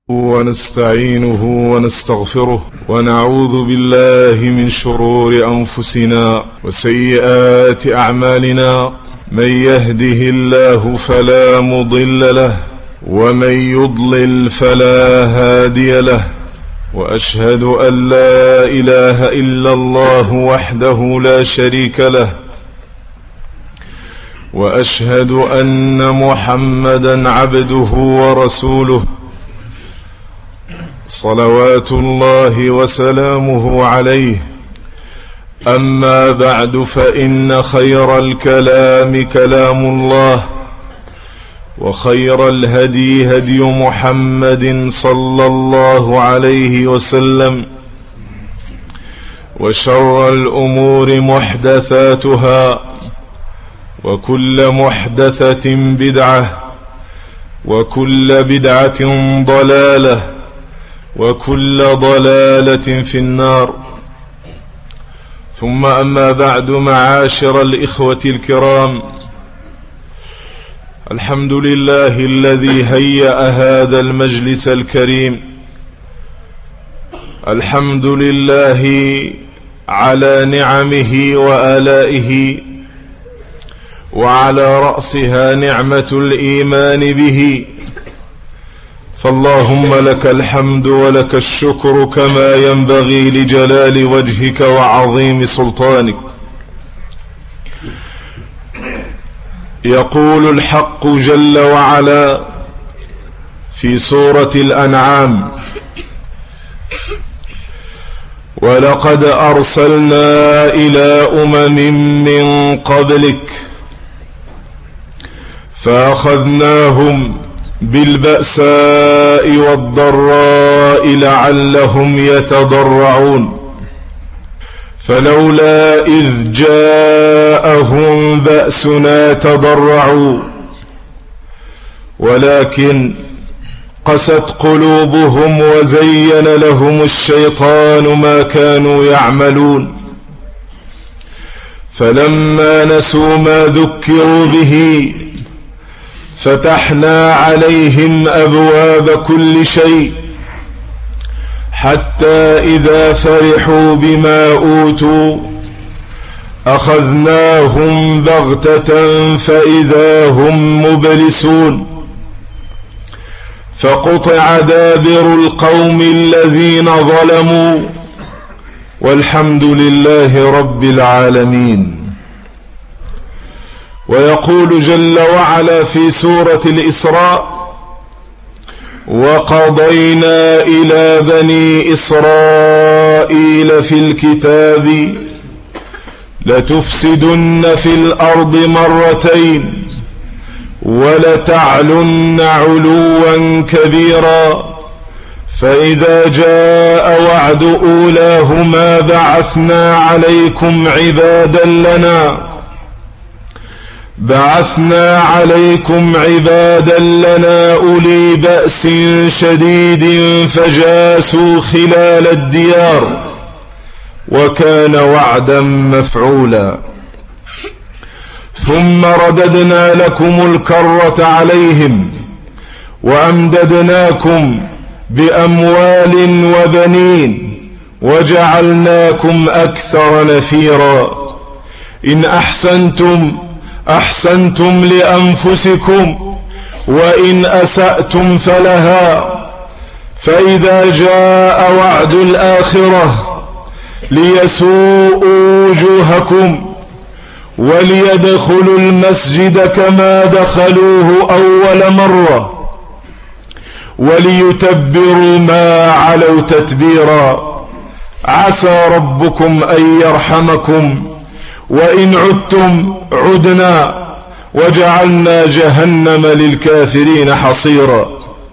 ونستعينه ونستغفره ونعوذ بالله من شرور أنفسنا وسيئات أعمالنا. من يهده الله فلا مضل له ومن يضلل فلا هادي له، وأشهد أن لا إله إلا الله وحده لا شريك له، وأشهد أن محمدا عبده ورسوله صلوات الله وسلامه عليه. أما بعد، فإن خير الكلام كلام الله، وخير الهدي هدي محمد صلى الله عليه وسلم، وشر الأمور محدثاتها، وكل محدثة بدعة، وكل بدعة ضلالة، وكل ضلالة في النار. ثم أما بعد، معاشر الإخوة الكرام، الحمد لله الذي هيأ هذا المجلس الكريم. الحمد لله على نعمه وآلائه، وعلى رأسها نعمة الإيمان به. فاللهم لك الحمد ولك الشكر كما ينبغي لجلال وجهك وعظيم سلطانك. يقول الحق جل وعلا في سورة الأنعام: ولقد أرسلنا إلى من قبلك فأخذناهم بالبأساء والضراء لعلهم يتضرعون، فلولا إذ جاءهم بأسنا تضرعوا ولكن قست قلوبهم وزين لهم الشيطان ما كانوا يعملون. فلما نسوا ما ذكروا به فتحنا عليهم أبواب كل شيء، حتى إذا فرحوا بما أوتوا أخذناهم بغتة فإذا هم مبلسون. فقطع دابر القوم الذين ظلموا، والحمد لله رب العالمين. ويقول جل وعلا في سورة الإسراء: وقضينا إلى بني إسرائيل في الكتاب لتفسدن في الأرض مرتين ولتعلن علوا كبيرا، فإذا جاء وعد أولاهما بعثنا عليكم عبادا لنا أولي بأس شديد فجاسوا خلال الديار، وكان وعدا مفعولا. ثم رددنا لكم الكرة عليهم وأمددناكم بأموال وبنين وجعلناكم أكثر نفيرا. إن أحسنتم لأنفسكم، وإن أسأتم فلها. فإذا جاء وعد الآخرة ليسوءوا وجوهكم وليدخلوا المسجد كما دخلوه أول مرة وليتبروا ما علوا تتبيرا. عسى ربكم أن يرحمكم، وإن عدتم عدنا وجعلنا جهنم للكافرين حصيرا.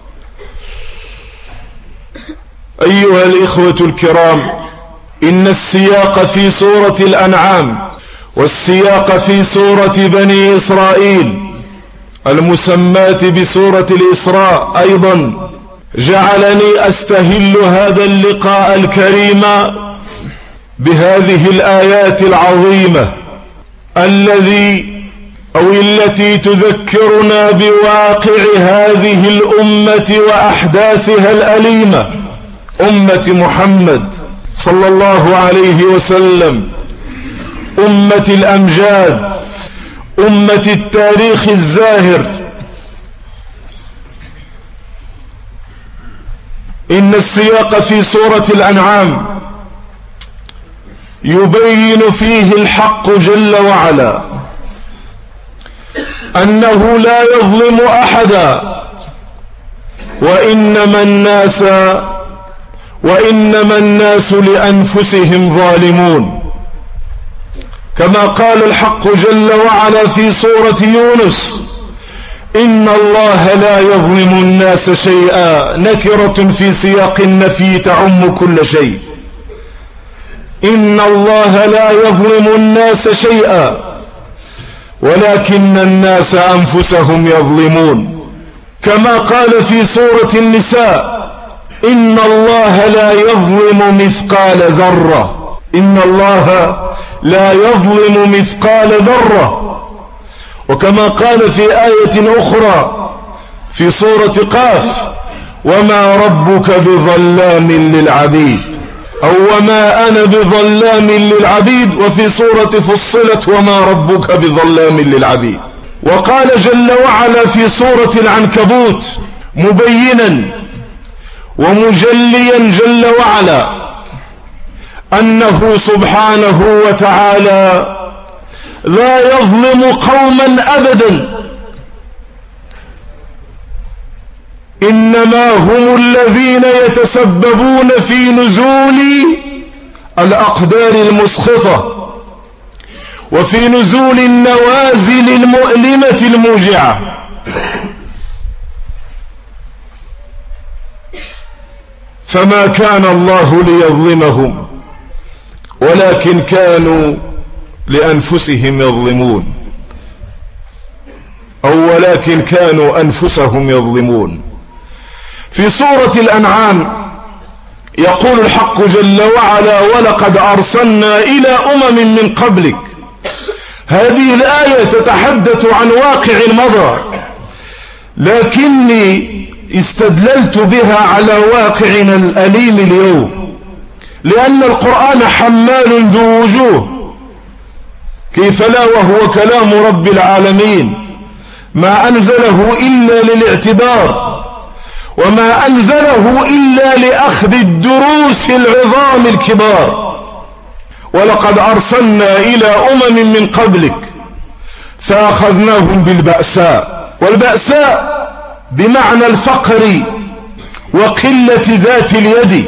أيها الإخوة الكرام، إن السياق في سورة الأنعام والسياق في سورة بني إسرائيل المسماة بسورة الإسراء أيضا جعلني أستهل هذا اللقاء الكريم بهذه الآيات العظيمة الذي أو التي تذكرنا بواقع هذه الأمة وأحداثها الأليمة، أمة محمد صلى الله عليه وسلم، أمة الأمجاد، أمة التاريخ الزاهر. إن السياق في سورة الأنعام يبين فيه الحق جل وعلا أنه لا يظلم أحدا، وإنما الناس لأنفسهم ظالمون، كما قال الحق جل وعلا في سورة يونس: إن الله لا يظلم الناس شيئا، نكرة في سياق النفي تعم كل شيء. إن الله لا يظلم الناس شيئا ولكن الناس أنفسهم يظلمون، كما قال في سورة النساء: إن الله لا يظلم مثقال ذرة، إن الله لا يظلم مثقال ذرة. وكما قال في آية أخرى في سورة قاف: وما ربك بظلام للعبيد، أو وما أنا بظلام للعبيد. وفي سورة فصلت: وما ربك بظلام للعبيد. وقال جل وعلا في سورة العنكبوت مبينا ومجليا جل وعلا أنه سبحانه وتعالى لا يظلم قوما أبدا، إنما هم الذين يتسببون في نزول الأقدار المسخطة وفي نزول النوازل المؤلمة الموجعة. فما كان الله ليظلمهم ولكن كانوا لأنفسهم يظلمون، أو ولكن كانوا أنفسهم يظلمون. في سورة الأنعام يقول الحق جل وعلا: ولقد أرسلنا إلى أمم من قبلك. هذه الآية تتحدث عن واقع مضى، لكني استدللت بها على واقعنا الأليم اليوم، لأن القرآن حمال ذو وجوه، كيف لا وهو كلام رب العالمين، ما أنزله إلا للاعتبار، وما أنزله إلا لأخذ الدروس العظام الكبار. ولقد أرسلنا إلى أمم من قبلك فأخذناهم بالبأساء، والبأساء بمعنى الفقر وقلة ذات اليد،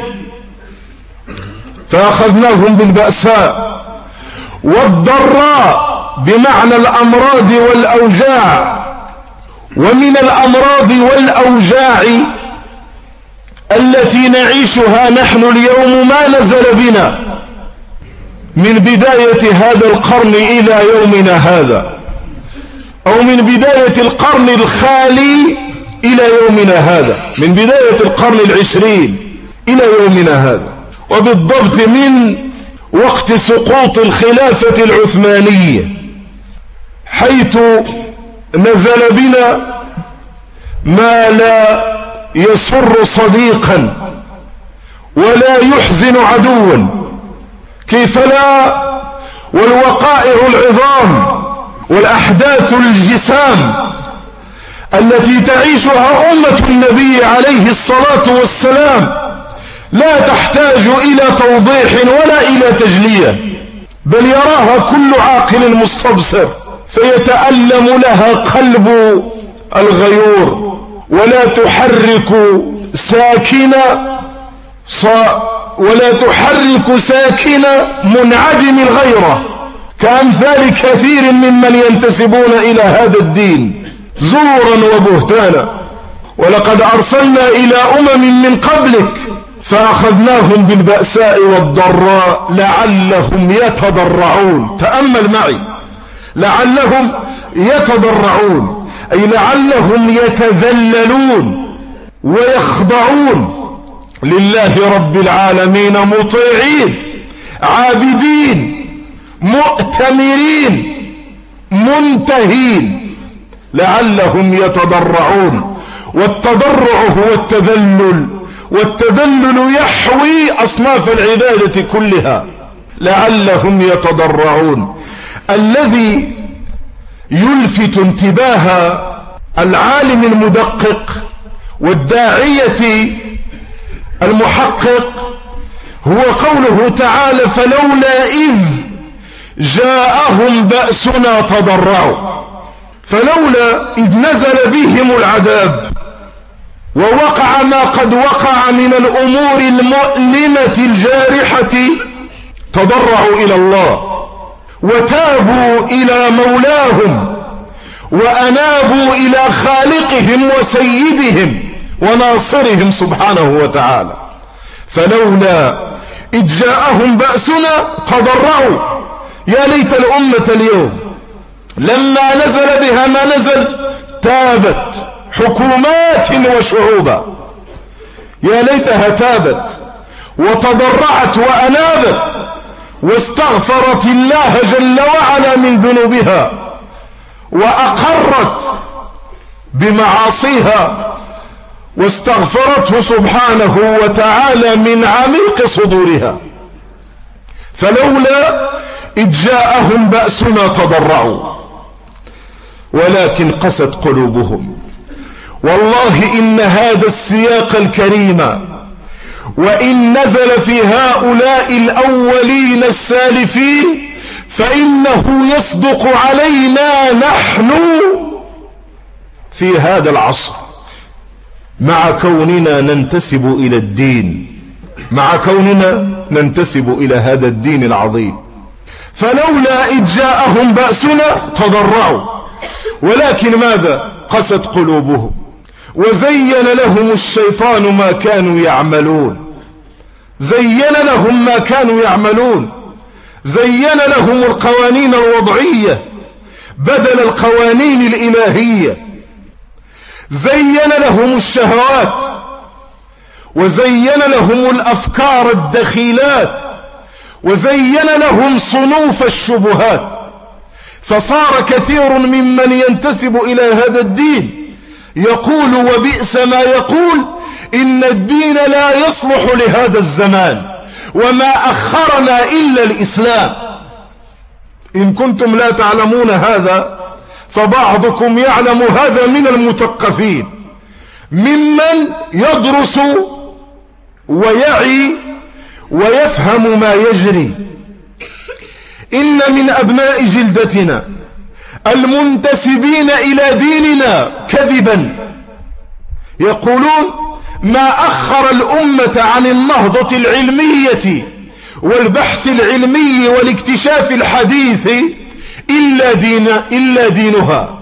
فأخذناهم بالبأساء، والضراء بمعنى الأمراض والأوجاع. ومن الأمراض والأوجاع التي نعيشها نحن اليوم ما نزل بنا من بداية هذا القرن إلى يومنا هذا، أو من بداية القرن الخالي إلى يومنا هذا، من بداية القرن العشرين إلى يومنا هذا، وبالضبط من وقت سقوط الخلافة العثمانية، حيث نزل بنا ما لا يسر صديقا ولا يحزن عدوا، كيف لا، والوقائع العظام والأحداث الجسام التي تعيشها أمة النبي عليه الصلاة والسلام لا تحتاج إلى توضيح ولا إلى تجلية، بل يراها كل عاقل مستبصر، فيتألم لها قلب الغيور، ولا تحرك ساكن منعدم الغيرة، كأمثال كثير ممن ينتسبون إلى هذا الدين زورا وبهتانا. ولقد أرسلنا إلى أمم من قبلك فأخذناهم بالبأساء والضراء لعلهم يتضرعون. تأمل معي، لعلهم يتضرعون، أي لعلهم يتذللون ويخضعون لله رب العالمين، مطيعين عابدين مؤتمرين منتهين لعلهم يتضرعون. والتضرع هو التذلل، والتذلل يحوي أصناف العبادة كلها. لعلهم يتضرعون. الذي يلفت انتباه العالم المدقق والداعية المحقق هو قوله تعالى: فلولا إذ جاءهم بأسنا تضرعوا. فلولا إذ نزل بهم العذاب ووقع ما قد وقع من الأمور المؤلمة الجارحة تضرعوا إلى الله وتابوا إلى مولاهم وأنابوا إلى خالقهم وسيدهم وناصرهم سبحانه وتعالى. فلولا إذ جاءهم بأسنا تضرعوا. يا ليت الأمة اليوم لما نزل بها ما نزل تابت حكومات وشعوبا. يا ليتها تابت وتضرعت وأنابت واستغفرت الله جل وعلا من ذنوبها وأقرت بمعاصيها واستغفرته سبحانه وتعالى من عميق صدورها. فلولا إذ جاءهم بأسنا تضرعوا ولكن قست قلوبهم. والله إن هذا السياق الكريم وإن نزل في هؤلاء الأولين السالفين فإنه يصدق علينا نحن في هذا العصر، مع كوننا ننتسب إلى الدين، مع كوننا ننتسب إلى هذا الدين العظيم. فلولا إذ جاءهم بأسنا تضرعوا ولكن ماذا؟ قست قلوبهم وزين لهم الشيطان ما كانوا يعملون. زين لهم ما كانوا يعملون، زين لهم القوانين الوضعية بدل القوانين الإلهية، زين لهم الشهوات وزين لهم الأفكار الدخيلات وزين لهم صنوف الشبهات. فصار كثير ممن ينتسب إلى هذا الدين يقول وبئس ما يقول إن الدين لا يصلح لهذا الزمان وما أخرنا إلا الإسلام. إن كنتم لا تعلمون هذا فبعضكم يعلم هذا من المثقفين ممن يدرس ويعي ويفهم ما يجري. إن من أبناء جلدتنا المنتسبين إلى ديننا كذبا يقولون ما أخر الأمة عن النهضة العلمية والبحث العلمي والاكتشاف الحديث إلا دينها.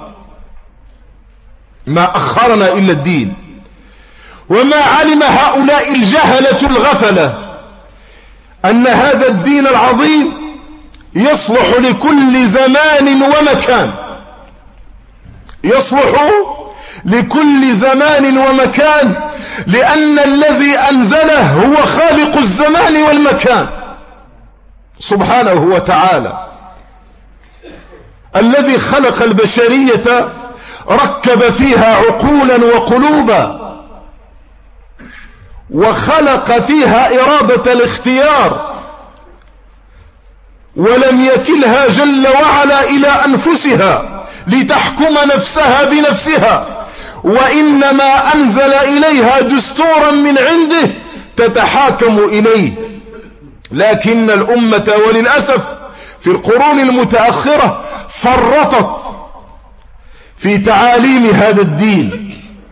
ما أخرنا إلا الدين. وما علم هؤلاء الجهلة الغفلة أن هذا الدين العظيم يصلح لكل زمان ومكان، يصلح لكل زمان ومكان، لأن الذي أنزله هو خالق الزمان والمكان سبحانه وتعالى. الذي خلق البشرية ركب فيها عقولا وقلوبا وخلق فيها إرادة الاختيار ولم يكلها جل وعلا إلى أنفسها لتحكم نفسها بنفسها، وإنما أنزل إليها دستورا من عنده تتحاكم إليه. لكن الأمة وللأسف في القرون المتأخرة فرطت في تعاليم هذا الدين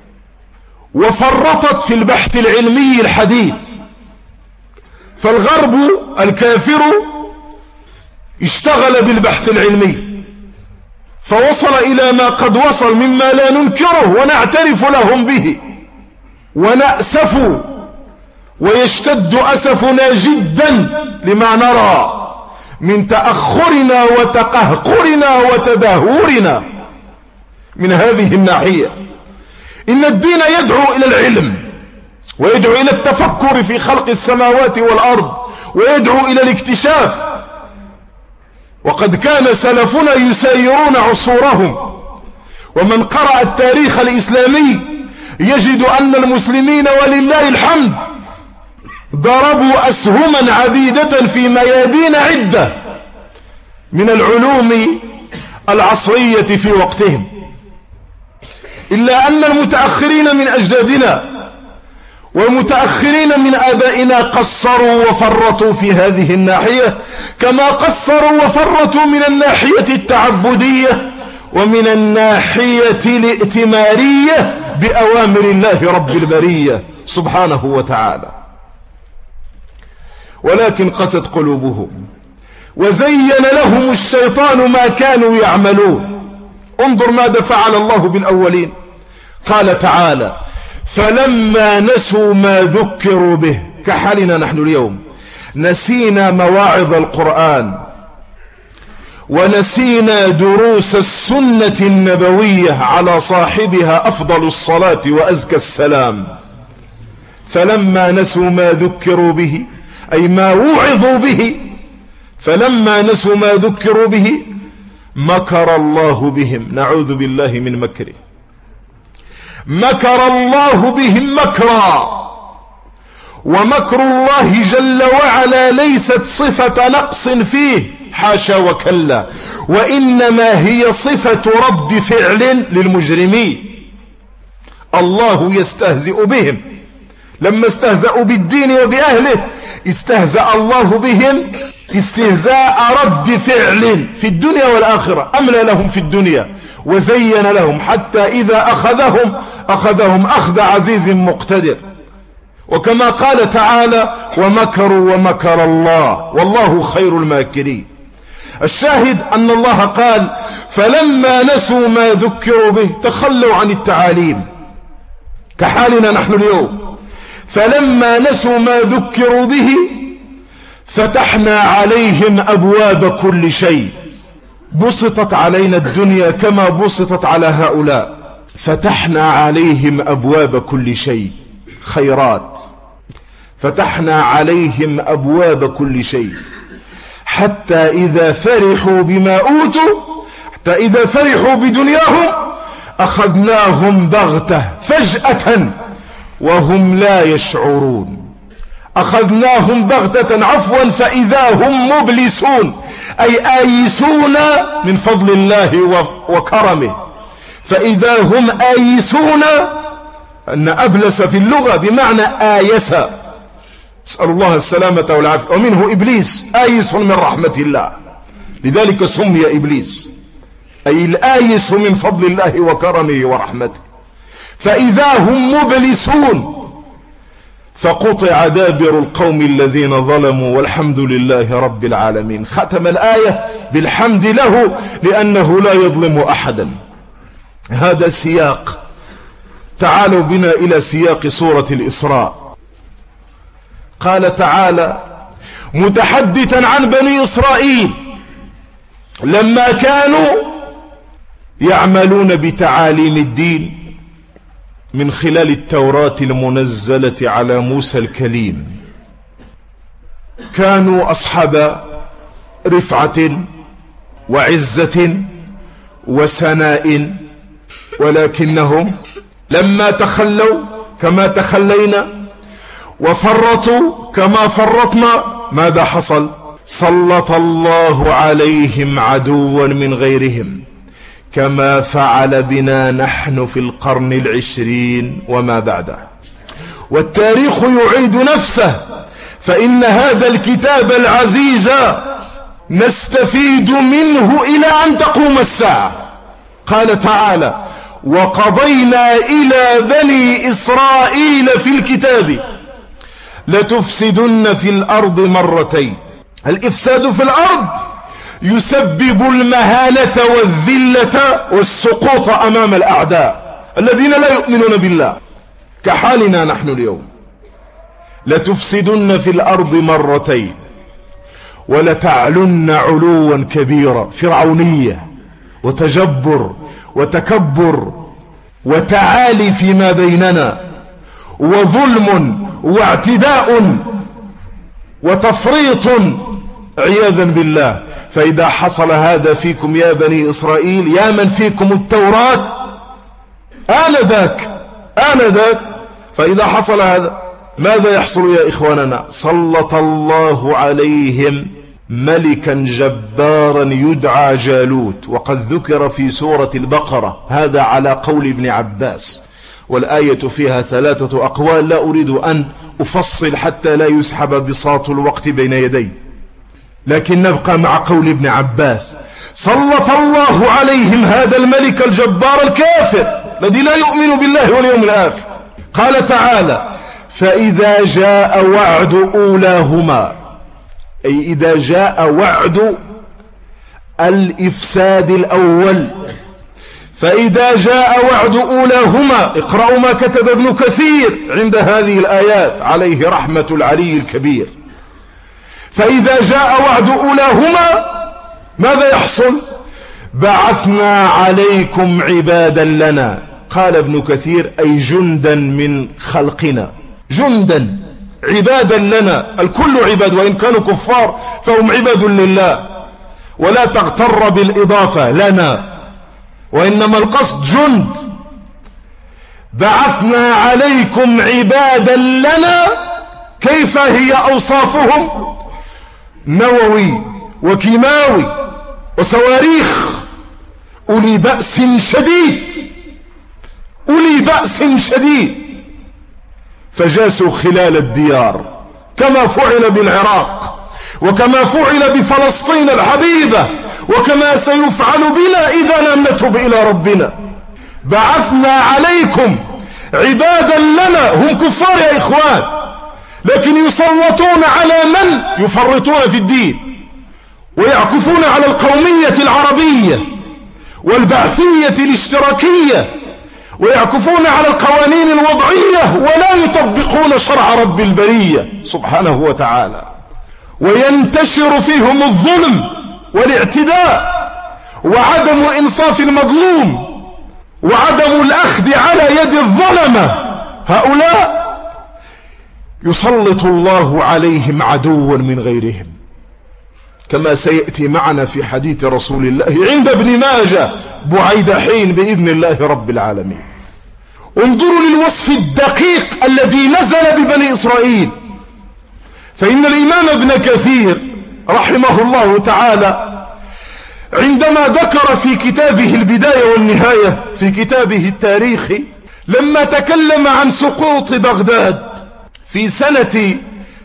وفرطت في البحث العلمي الحديث. فالغرب الكافر اشتغل بالبحث العلمي فوصل إلى ما قد وصل مما لا ننكره ونعترف لهم به ونأسف، ويشتد أسفنا جدا لما نرى من تأخرنا وتقهقرنا وتدهورنا من هذه الناحية. إن الدين يدعو إلى العلم ويدعو إلى التفكر في خلق السماوات والأرض ويدعو إلى الاكتشاف، وقد كان سلفنا يسيرون عصورهم، ومن قرأ التاريخ الإسلامي يجد أن المسلمين ولله الحمد ضربوا أسهما عديدة في ميادين عدة من العلوم العصرية في وقتهم، إلا أن المتأخرين من أجدادنا والمتأخرين من آبائنا قصروا وفرطوا في هذه الناحية، كما قصروا وفرطوا من الناحية التعبدية ومن الناحية الائتمارية بأوامر الله رب البرية سبحانه وتعالى. ولكن قست قلوبهم وزين لهم الشيطان ما كانوا يعملون. انظر ماذا فعل الله بالأولين. قال تعالى: فلما نسوا ما ذكروا به، كحالنا نحن اليوم، نسينا مواعظ القرآن ونسينا دروس السنة النبوية على صاحبها أفضل الصلاة وأزكى السلام. فلما نسوا ما ذكروا به أي ما وعظوا به، فلما نسوا ما ذكروا به مكر الله بهم، نعوذ بالله من مكره. مكر الله بهم مكرا، ومكر الله جل وعلا ليست صفة نقص فيه، حاشا وكلا، وإنما هي صفة رد فعل للمجرمين. الله يستهزئ بهم، لما استهزأوا بالدين وبأهله استهزأ الله بهم استهزاء رد فعل في الدنيا والآخرة. أملى لهم في الدنيا وزين لهم حتى إذا أخذهم أخذ عزيز مقتدر. وكما قال تعالى: ومكروا ومكر الله والله خير الماكرين. الشاهد أن الله قال: فلما نسوا ما ذكروا به تخلوا عن التعاليم، كحالنا نحن اليوم. فلما نسوا ما ذكروا به فتحنا عليهم أبواب كل شيء. بسطت علينا الدنيا كما بسطت على هؤلاء. فتحنا عليهم أبواب كل شيء، خيرات. فتحنا عليهم أبواب كل شيء حتى إذا فرحوا بما أوتوا، حتى إذا فرحوا بدنياهم أخذناهم بغتة فجأة وهم لا يشعرون. أخذناهم بغتة، عفوا، فإذا هم مبلسون، أي آيسون من فضل الله وكرمه. فإذا هم آيسون، أن أبلس في اللغة بمعنى آيس، اسأل الله السلامة والعافية. ومنه إبليس آيس من رحمة الله، لذلك سمي إبليس، أي الآيس من فضل الله وكرمه ورحمته. فإذا هم مبلسون فقطع دابر القوم الذين ظلموا والحمد لله رب العالمين. ختم الآية بالحمد له لأنه لا يظلم أحدا. هذا سياق. تعالوا بنا إلى سياق سورة الإسراء. قال تعالى متحدثا عن بني إسرائيل لما كانوا يعملون بتعاليم الدين من خلال التوراة المنزلة على موسى الكليم. كانوا أصحاب رفعة وعزة وسناء، ولكنهم لما تخلوا كما تخلينا وفرطوا كما فرطنا ماذا حصل؟ سلط الله عليهم عدوا من غيرهم كما فعل بنا نحن في القرن العشرين وما بعده. والتاريخ يعيد نفسه، فإن هذا الكتاب العزيز نستفيد منه إلى أن تقوم الساعة. قال تعالى وقضينا إلى بني إسرائيل في الكتاب لتفسدن في الأرض مرتين. الإفساد في الأرض يسبب المهانة والذلة والسقوط أمام الأعداء الذين لا يؤمنون بالله، كحالنا نحن اليوم. لتفسدن في الأرض مرتين ولتعلن علوا كبيرا، فرعونية وتجبر وتكبر وتعالي فيما بيننا وظلم واعتداء وتفريط عياذا بالله. فإذا حصل هذا فيكم يا بني إسرائيل، يا من فيكم التوراة، آنذاك فإذا حصل هذا ماذا يحصل يا إخواننا؟ سلط الله عليهم ملكا جبارا يدعى جالوت، وقد ذكر في سورة البقرة هذا على قول ابن عباس، والآية فيها 3 أقوال لا أريد أن أفصل حتى لا يسحب بساط الوقت بين يدي، لكن نبقى مع قول ابن عباس. سلط الله عليهم هذا الملك الجبار الكافر الذي لا يؤمن بالله واليوم الآخر. قال تعالى: فإذا جاء وعد أولاهما، أي إذا جاء وعد الإفساد الأول، فإذا جاء وعد أولاهما، اقرأوا ما كتب ابن كثير عند هذه الآيات عليه رحمة العلي الكبير. فإذا جاء وعد أولاهما ماذا يحصل؟ بعثنا عليكم عبادا لنا. قال ابن كثير: أي جندا من خلقنا، جندا عبادا لنا، الكل عباد، وإن كانوا كفار فهم عباد لله، ولا تغتر بالإضافة لنا، وإنما القصد جند. بعثنا عليكم عبادا لنا. كيف هي أوصافهم؟ نووي وكيماوي وصواريخ، أولي بأس شديد، أولي بأس شديد، فجاسوا خلال الديار كما فعل بالعراق، وكما فعل بفلسطين الحبيبة، وكما سيفعل بنا إذا لم نتب إلى ربنا. بعثنا عليكم عبادا لنا، هم كفار يا إخوان، لكن يسلطون على من يفرطون في الدين ويعكفون على القومية العربية والبعثية الاشتراكية، ويعكفون على القوانين الوضعية، ولا يطبقون شرع رب البرية سبحانه وتعالى، وينتشر فيهم الظلم والاعتداء وعدم إنصاف المظلوم وعدم الأخذ على يد الظلمة. هؤلاء يسلط الله عليهم عدوا من غيرهم، كما سيأتي معنا في حديث رسول الله عند ابن ماجه بعيد حين بإذن الله رب العالمين. انظروا للوصف الدقيق الذي نزل ببني إسرائيل. فإن الإمام ابن كثير رحمه الله تعالى عندما ذكر في كتابه البداية والنهاية في كتابه التاريخي، لما تكلم عن سقوط بغداد في سنة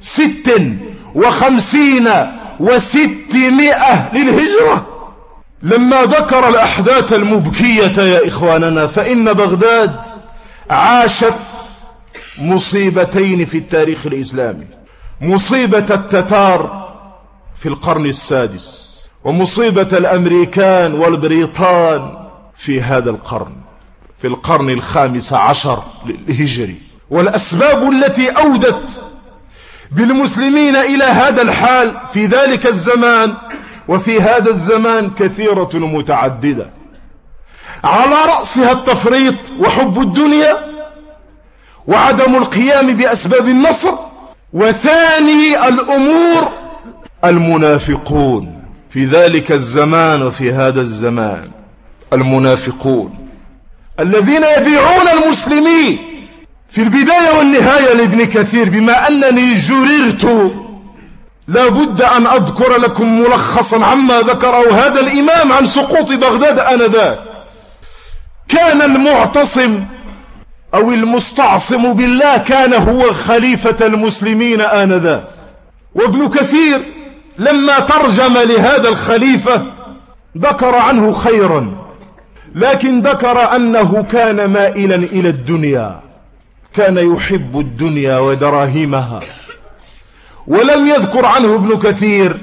56 و600 للهجرة، لما ذكر الأحداث المبكية يا إخواننا، فإن بغداد عاشت مصيبتين في التاريخ الإسلامي: مصيبة التتار في القرن السادس، ومصيبة الأمريكان والبريطان في هذا القرن، في القرن ال15 الهجري. والأسباب التي أودت بالمسلمين إلى هذا الحال في ذلك الزمان وفي هذا الزمان كثيرة متعددة، على رأسها التفريط وحب الدنيا وعدم القيام بأسباب النصر، وثاني الأمور المنافقون في ذلك الزمان وفي هذا الزمان، المنافقون الذين يبيعون المسلمين. في البداية والنهاية لابن كثير، بما أنني جررت لابد أن أذكر لكم ملخصا عما ذكره هذا الإمام عن سقوط بغداد آنذاك. كان المعتصم أو المستعصم بالله كان هو خليفة المسلمين آنذاك، وابن كثير لما ترجم لهذا الخليفة ذكر عنه خيرا، لكن ذكر أنه كان مائلا إلى الدنيا، كان يحب الدنيا ودراهمها، ولم يذكر عنه ابن كثير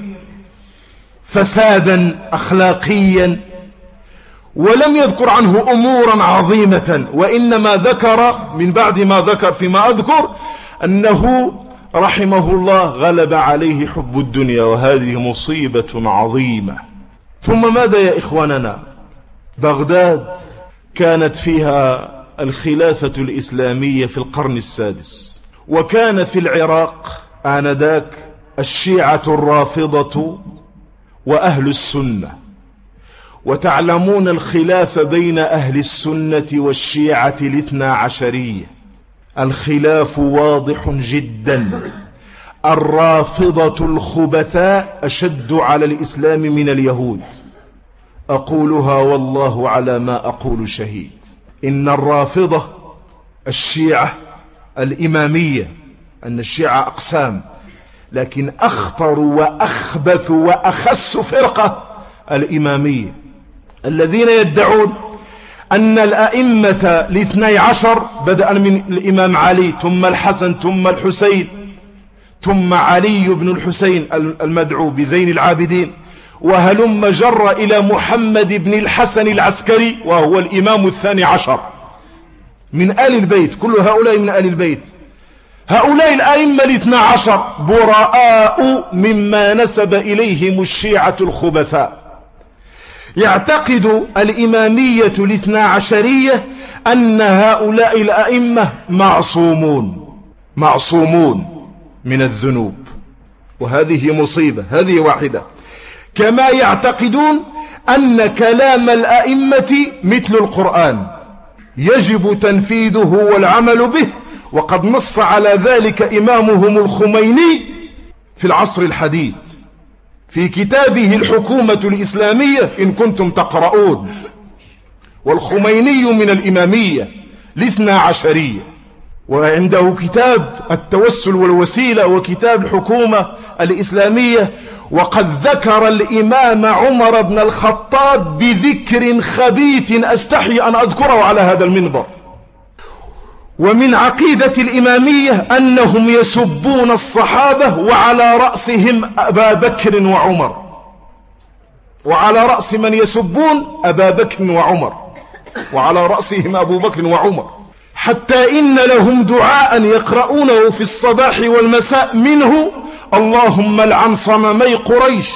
فسادا أخلاقيا، ولم يذكر عنه أمورا عظيمة، وإنما ذكر من بعد ما ذكر فيما أذكر أنه رحمه الله غلب عليه حب الدنيا، وهذه مصيبة عظيمة. ثم ماذا يا إخواننا؟ بغداد كانت فيها الخلافة الإسلامية في القرن السادس، وكان في العراق آنذاك الشيعة الرافضة وأهل السنة، وتعلمون الخلاف بين أهل السنة والشيعة الاثنى عشرية. الخلاف واضح جدا. الرافضة الخبثاء أشد على الإسلام من اليهود، أقولها والله على ما أقول شهيد. إن الرافضة الشيعة الإمامية، أن الشيعة أقسام، لكن أخطر وأخبث وأخس فرقة الإمامية، الذين يدعون أن الأئمة الاثني عشر بدءا من الإمام علي ثم الحسن ثم الحسين ثم علي بن الحسين المدعو بزين العابدين، وهلم جر إلى محمد بن الحسن العسكري وهو الإمام الثاني عشر من آل البيت، كل هؤلاء من آل البيت. هؤلاء الأئمة الاثنى عشر براء مما نسب إليهم الشيعة الخبثاء. يعتقد الإمامية الاثنى عشرية أن هؤلاء الأئمة معصومون من الذنوب، وهذه مصيبة، هذه واحدة. كما يعتقدون أن كلام الأئمة مثل القرآن يجب تنفيذه والعمل به، وقد نص على ذلك إمامهم الخميني في العصر الحديث في كتابه الحكومة الإسلامية إن كنتم تقرؤون. والخميني من الإمامية الاثنى عشرية، وعنده كتاب التوسل والوسيلة وكتاب الحكومة الإسلامية. وقد ذكر الإمام عمر بن الخطاب بذكر خبيث أستحي أن أذكره على هذا المنبر. ومن عقيدة الإمامية أنهم يسبون الصحابة، وعلى رأسهم أبا بكر وعمر، وعلى رأس من يسبون أبا بكر وعمر، وعلى رأسهم أبو بكر وعمر، حتى إن لهم دعاء يقرؤونه في الصباح والمساء منه: اللهم لعن صنمي قريش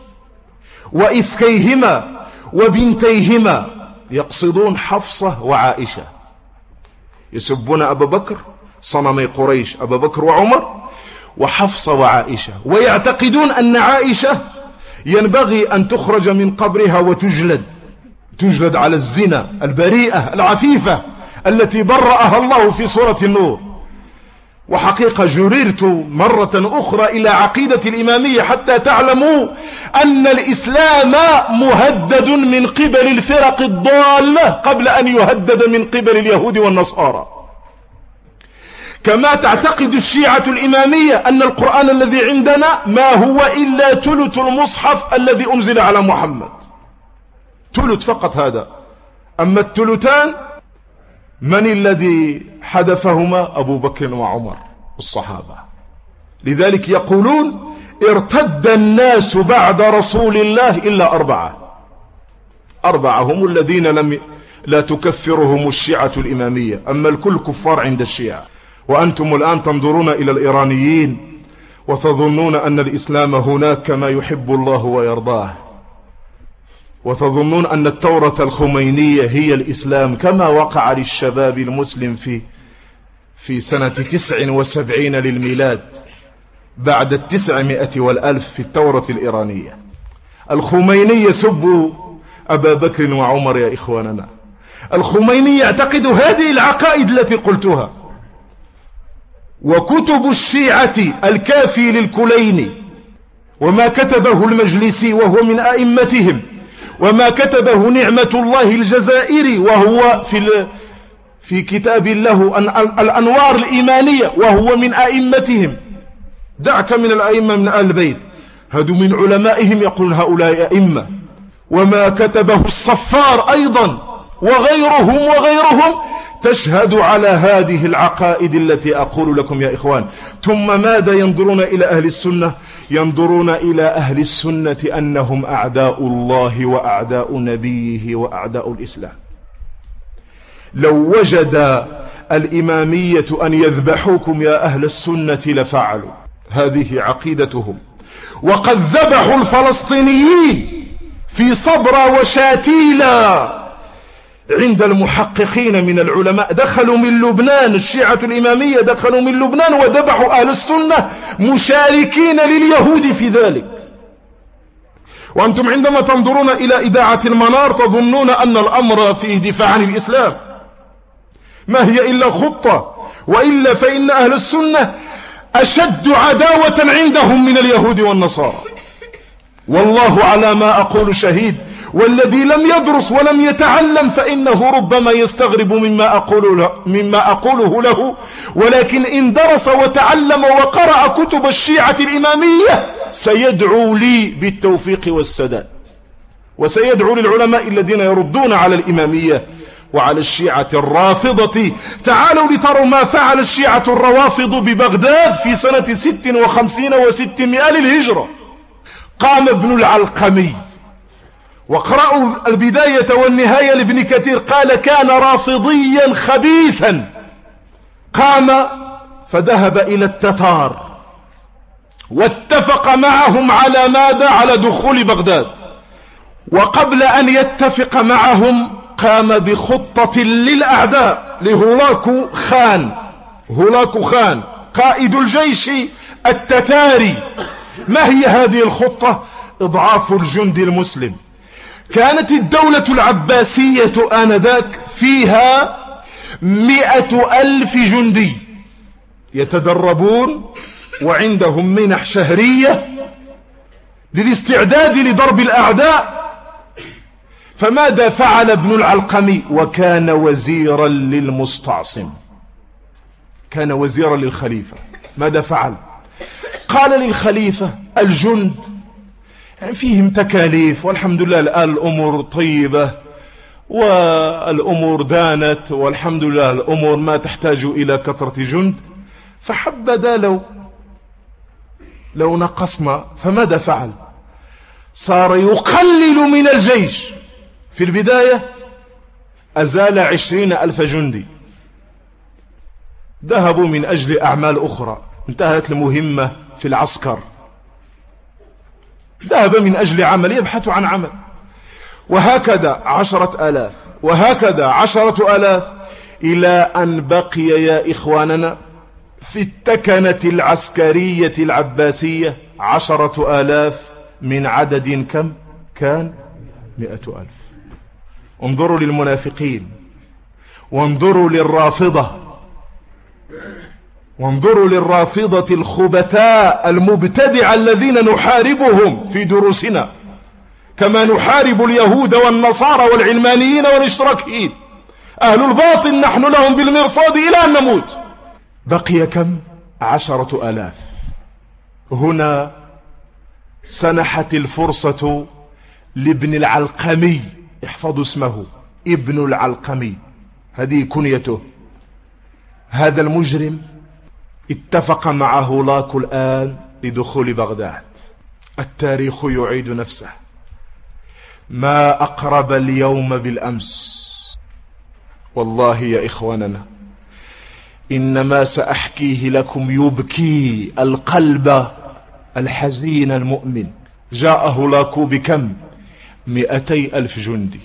وإفكيهما وبنتيهما، يقصدون حفصة وعائشة. يسبون أبا بكر، صنمي قريش أبا بكر وعمر، وحفصة وعائشة. ويعتقدون أن عائشة ينبغي أن تخرج من قبرها وتجلد على الزنا، البريئة العفيفة التي برأها الله في سورة النور. وحقيقة جررت مرة أخرى إلى عقيدة الإمامية حتى تعلموا أن الإسلام مهدد من قبل الفرق الضالة قبل أن يهدد من قبل اليهود والنصارى. كما تعتقد الشيعة الإمامية أن القرآن الذي عندنا ما هو إلا ثلث المصحف الذي أنزل على محمد، ثلث فقط هذا. أما الثلثان من الذي حدثهما؟ أبو بكر وعمر الصحابة. لذلك يقولون ارتد الناس بعد رسول الله إلا أربعة هم الذين لا تكفرهم الشيعة الإمامية، أما الكل كفار عند الشيعة. وأنتم الآن تنظرون إلى الإيرانيين وتظنون أن الإسلام هناك كما يحب الله ويرضاه، وتظنون أن الثورة الخمينية هي الإسلام، كما وقع للشباب المسلم في سنة 79 للميلاد بعد 900 والألف في الثورة الإيرانية. الخميني يسب أبا بكر وعمر يا إخواننا. الخميني يعتقد هذه العقائد التي قلتها. وكتب الشيعة الكافي للكليني، وما كتبه المجلسي وهو من أئمتهم، وما كتبه نعمة الله الجزائري وهو في كتاب له الأنوار الإيمانية وهو من أئمتهم. دعك من الأئمة من آل البيت، هذو من علمائهم يقولون هؤلاء أئمة. وما كتبه الصفار أيضا وغيرهم تشهد على هذه العقائد التي أقول لكم يا إخوان. ثم ماذا ينظرون إلى أهل السنة؟ ينظرون إلى أهل السنة أنهم أعداء الله وأعداء نبيه وأعداء الإسلام. لو وجد الإمامية أن يذبحوكم يا أهل السنة لفعلوا، هذه عقيدتهم. وقد ذبحوا الفلسطينيين في صبرا وشاتيلا عند المحققين من العلماء دخلوا من لبنان، الشيعة الإمامية دخلوا من لبنان وذبحوا أهل السنة مشاركين لليهود في ذلك. وأنتم عندما تنظرون إلى إذاعة المنار تظنون أن الأمر فيه دفاع عن الإسلام، ما هي إلا خطة، وإلا فإن أهل السنة أشد عداوة عندهم من اليهود والنصارى. والله على ما أقول شهيد، والذي لم يدرس ولم يتعلم فإنه ربما يستغرب مما أقوله له، ولكن إن درس وتعلم وقرأ كتب الشيعة الإمامية سيدعو لي بالتوفيق والسداد، وسيدعو للعلماء الذين يردون على الإمامية وعلى الشيعة الرافضة. تعالوا لتروا ما فعل الشيعة الروافض ببغداد في سنة 56 و600 للهجرة. قام ابن العلقمي، واقرأوا البداية والنهاية لابن كثير، قال كان رافضيا خبيثا، قام فذهب إلى التتار واتفق معهم على ماذا؟ على دخول بغداد. وقبل أن يتفق معهم قام بخطة للأعداء لهولاكو خان. هولاكو خان قائد الجيش التتاري. ما هي هذه الخطة؟ إضعاف الجند المسلم. كانت الدولة العباسية آنذاك فيها 100,000 جندي يتدربون وعندهم منح شهرية للاستعداد لضرب الأعداء. فماذا فعل ابن العلقمي؟ وكان وزيرا للمستعصم، كان وزيرا للخليفة. ماذا فعل؟ قال للخليفة الجند فيهم تكاليف، والحمد لله الآن الأمور طيبة والأمور دانت، والحمد لله الأمور ما تحتاج إلى كثرة جند، فحبذا لو نقصنا. فماذا فعل؟ صار يقلل من الجيش. في البداية أزال 20,000 جندي، ذهبوا من أجل أعمال أخرى، انتهت المهمة في العسكر، ذهب من أجل عمل، يبحث عن عمل. وهكذا 10,000 وهكذا 10,000 إلى أن بقي يا إخواننا في التكنة العسكرية العباسية 10,000 من عدد كم كان؟ 100,000. انظروا للمنافقين، وانظروا للرافضة، وانظروا للرافضة الخبثاء المبتدعة الذين نحاربهم في دروسنا كما نحارب اليهود والنصارى والعلمانيين والاشتراكيين. أهل الباطل نحن لهم بالمرصاد إلى أن نموت. بقي كم؟ 10,000. هنا سنحت الفرصة لابن العلقمي، احفظوا اسمه ابن العلقمي، هذه كنيته. هذا المجرم اتفق مع هولاكو الآن لدخول بغداد. التاريخ يعيد نفسه. ما أقرب اليوم بالأمس. والله يا إخواننا إنما سأحكيه لكم يبكي القلب الحزين المؤمن. جاء هولاكو بكم؟ 200,000 جندي.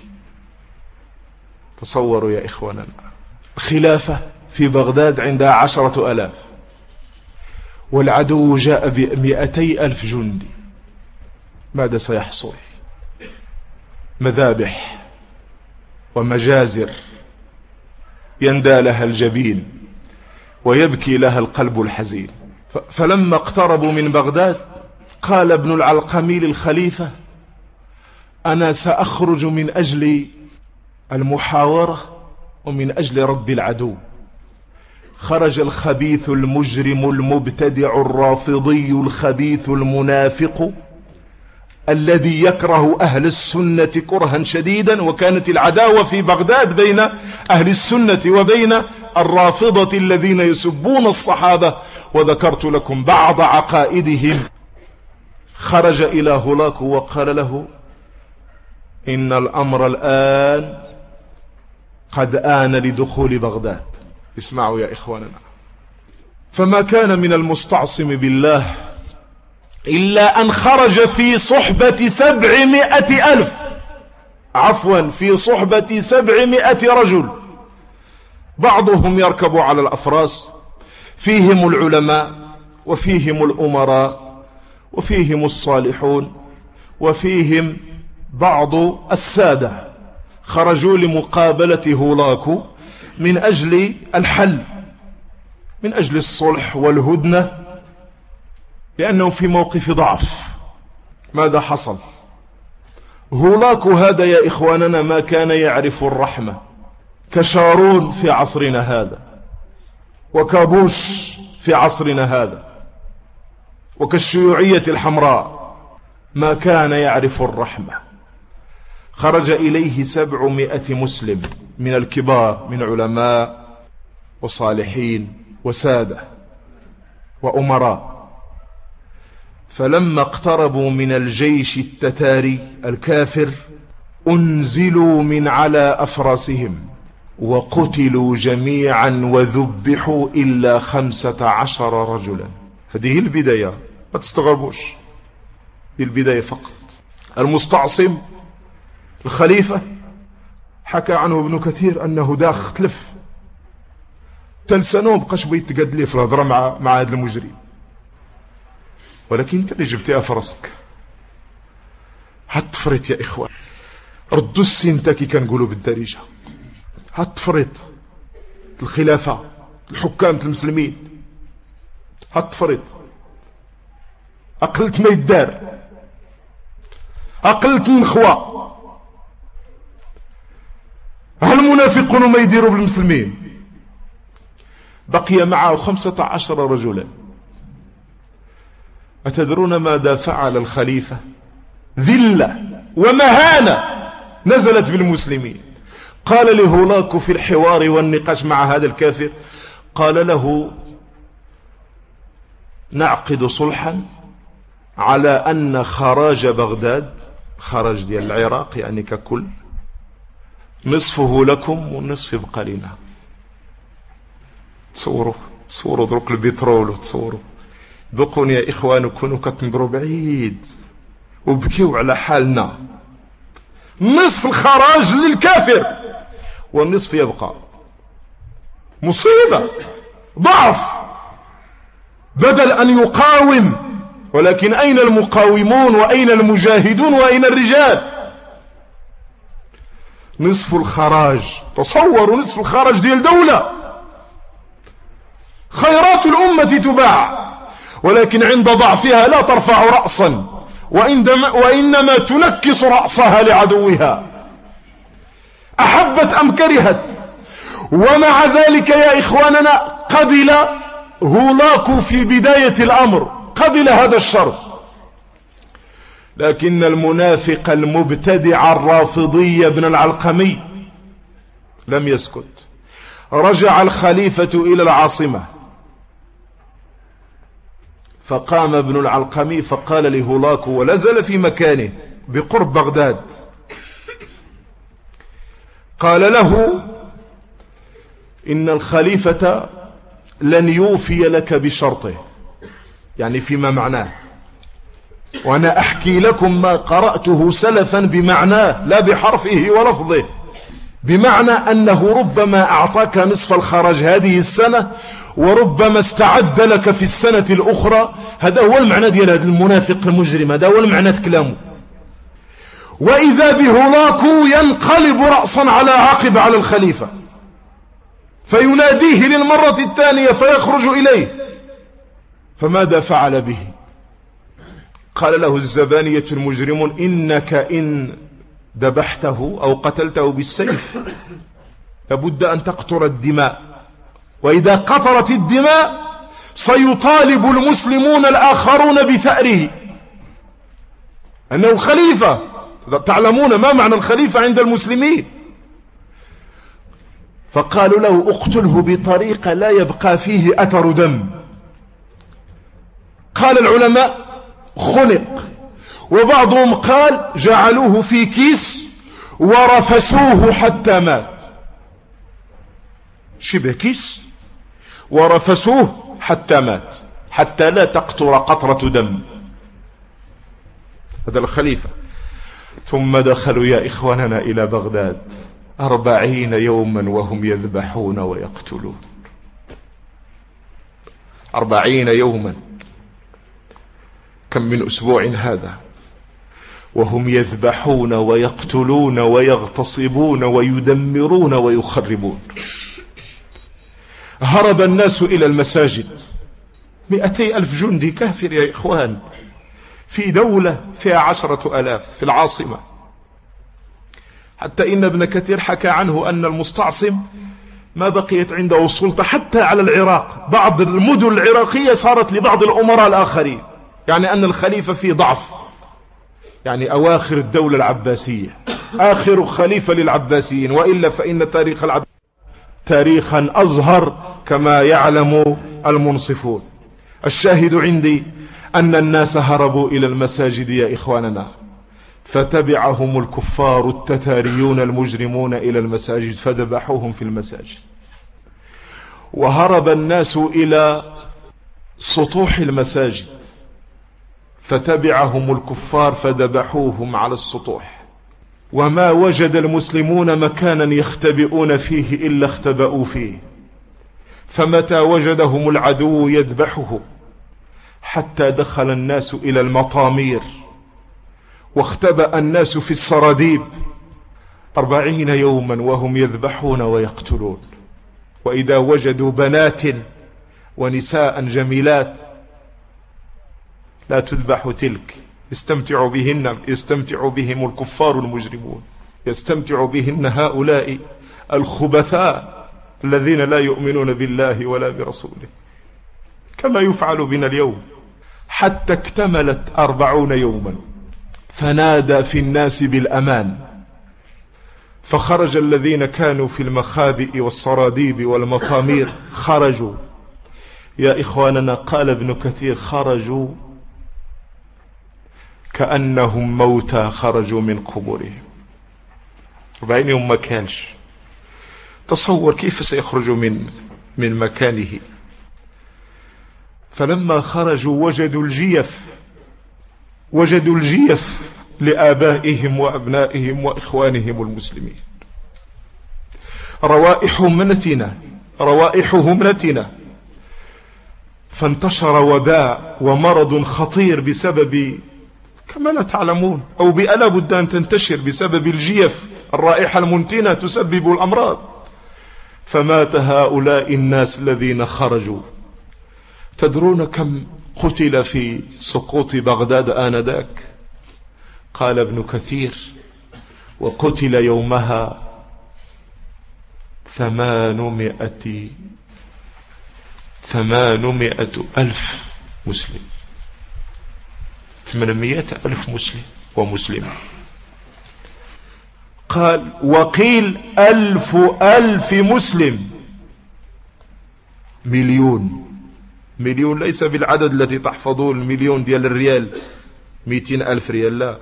تصوروا يا إخواننا، خلافة في بغداد عندها 10,000 والعدو جاء ب200,000 جندي. ماذا سيحصل؟ مذابح ومجازر يندى لها الجبين ويبكي لها القلب الحزين. فلما اقتربوا من بغداد قال ابن العلقمي للخليفة أنا سأخرج من أجل المحاورة ومن أجل رد العدو. خرج الخبيث المجرم المبتدع الرافضي الخبيث المنافق الذي يكره أهل السنة كرها شديدا، وكانت العداوة في بغداد بين أهل السنة وبين الرافضة الذين يسبون الصحابة، وذكرت لكم بعض عقائدهم. خرج إلى هولاكو وقال له إن الأمر الآن قد آن لدخول بغداد. اسمعوا يا إخواننا، فما كان من المستعصم بالله إلا أن خرج في صحبة 700,000 عفوا في صحبة 700 رجل، بعضهم يركب على الأفراس، فيهم العلماء وفيهم الأمراء وفيهم الصالحون وفيهم بعض السادة، خرجوا لمقابلة هولاكو من أجل الحل، من أجل الصلح والهدنة، لأنهم في موقف ضعف. ماذا حصل؟ هولاكو هذا يا إخواننا ما كان يعرف الرحمة، كشارون في عصرنا هذا، وكابوش في عصرنا هذا، وكالشيوعية الحمراء، ما كان يعرف الرحمة. خرج إليه 700 مسلم من الكبار، من علماء وصالحين وسادة وأمراء. فلما اقتربوا من الجيش التتاري الكافر أنزلوا من على أفراسهم وقتلوا جميعا وذبحوا إلا 15 رجلا. هذه البداية، ما تستغربوش، هذه البداية فقط. المستعصم الخليفة حكى عنه ابن كثير أنه داخ اختلف تلسانه بقاش بيتقاد ليه في الهضرة مع هذا المجرم، ولكن انت اللي جبتها في راسك. هتفرط يا إخوان، ردوا السنتا كي كنقولوا بالدارجة، هتفرط الخلافة، الحكام المسلمين، هتفرط، أقلت ما يدار، أقلت النخوة. هل المنافقون ما يديروا بالمسلمين؟ بقي معه 15 رجلا. أتدرون ماذا فعل الخليفة؟ ذلة ومهانة نزلت بالمسلمين. قال لهولاكو في الحوار والنقاش مع هذا الكافر، قال له: نعقد صلحا على أن خراج بغداد، خراج ديال العراق يعني ككل، نصفه لكم والنصف يبقى لنا. تصوروا دروك البترول، وتصوروا ذوقوني يا إخوان، كونوا كتنظروا بعيد وبكيوا على حالنا. نصف الخراج للكافر والنصف يبقى. مصيبة، ضعف، بدل أن يقاوم. ولكن أين المقاومون وأين المجاهدون وأين الرجال؟ نصف الخراج، تصوروا نصف الخراج ديال دولة، خيرات الأمة تباع، ولكن عند ضعفها لا ترفع رأسا، وإنما تنكس رأسها لعدوها، أحبت أم كرهت. ومع ذلك يا إخواننا قبل هولاكو في بداية الأمر، قبل هذا الشرط، لكن المنافق المبتدع الرافضي ابن العلقمي لم يسكت. رجع الخليفة إلى العاصمة، فقام ابن العلقمي فقال لهولاكو، ولا زال في مكانه بقرب بغداد، قال له: إن الخليفة لن يوفي لك بشرطه، يعني فيما معناه، وأنا أحكي لكم ما قرأته سلفا بمعناه لا بحرفه ولفظه، بمعنى أنه ربما أعطاك نصف الخراج هذه السنة، وربما استعد لك في السنة الأخرى. هذا هو المعنى ديال هذا المنافق المجرم، هذا هو المعنى كلامه. وإذا بهولاكو ينقلب رأسا على عقب على الخليفة، فيناديه للمرة الثانية فيخرج إليه. فماذا فعل به؟ قال له الزبانية المجرمون: إنك إن ذبحته أو قتلته بالسيف لابد أن تقطر الدماء، وإذا قطرت الدماء سيطالب المسلمون الآخرون بثأره، أنه خليفة. تعلمون ما معنى الخليفة عند المسلمين. فقالوا له: اقتله بطريقة لا يبقى فيه أثر دم. قال العلماء: خنق، وبعضهم قال جعلوه في كيس ورفسوه حتى مات، شبه كيس ورفسوه حتى مات، حتى لا تقطر قطرة دم. هذا الخليفة. ثم دخلوا يا إخواننا إلى بغداد 40 يوما وهم يذبحون ويقتلون. 40 يوما، كم من أسبوع هذا، وهم يذبحون ويقتلون ويغتصبون ويدمرون ويخربون. هرب الناس إلى المساجد، 200,000 جندي كافر يا إخوان في دولة فيها 10,000 في العاصمة. حتى إن ابن كثير حكى عنه أن المستعصم ما بقيت عنده سلطة حتى على العراق، بعض المدن العراقية صارت لبعض الأمراء الآخرين، يعني أن الخليفة في ضعف، يعني أواخر الدولة العباسية، آخر خليفة للعباسيين، وإلا فإن تاريخ العباسيين تاريخا أزهر كما يعلم المنصفون. الشاهد عندي أن الناس هربوا إلى المساجد يا إخواننا، فتبعهم الكفار التتاريون المجرمون إلى المساجد فذبحوهم في المساجد. وهرب الناس إلى سطوح المساجد، فتبعهم الكفار فذبحوهم على السطوح. وما وجد المسلمون مكانا يختبئون فيه إلا اختبأوا فيه، فمتى وجدهم العدو يذبحه، حتى دخل الناس إلى المطامير واختبأ الناس في السراديب 40 يوما وهم يذبحون ويقتلون. وإذا وجدوا بنات ونساء جميلات لا تذبح تلك، يستمتع بهم الكفار المجرمون، يستمتع بهن هؤلاء الخبثاء الذين لا يؤمنون بالله ولا برسوله، كما يفعل بنا اليوم. حتى اكتملت 40 يوما فنادى في الناس بالأمان، فخرج الذين كانوا في المخابئ والسراديب والمطامير، خرجوا يا إخواننا. قال ابن كثير خرجوا كأنهم موتى خرجوا من قبورهم. 40 يوم ما كانش، تصور كيف سيخرج من مكانه. فلما خرجوا وجدوا الجيف لآبائهم وأبنائهم وإخوانهم المسلمين. روائحهم نتنة، فانتشر وباء ومرض خطير بسبب، كما لا تعلمون، أو بألا بد أن تنتشر بسبب الجيف، الرائحة المنتنة تسبب الأمراض. فمات هؤلاء الناس الذين خرجوا. تدرون كم قتل في سقوط بغداد آنذاك؟ قال ابن كثير وقتل يومها 800,000 مسلم، 800,000 مسلم ومسلمة. قال وقيل 1,000 مسلم، مليون ليس بالعدد الذي تحفظون، المليون ديال الريال 200,000 ريال، لا،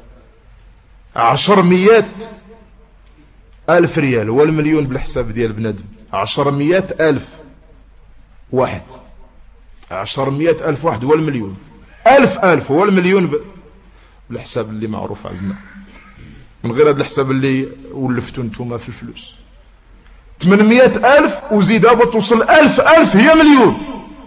200,000 ريال، والمليون بالحساب ديال بنادم 200,000 واحد، 200,000 واحد والمليون، 1000 هو المليون بالحساب اللي معروف عندنا، من غير هذا الحساب اللي ولفتوا انتم في الفلوس. 800,000 وزيد توصل 1000 هي مليون.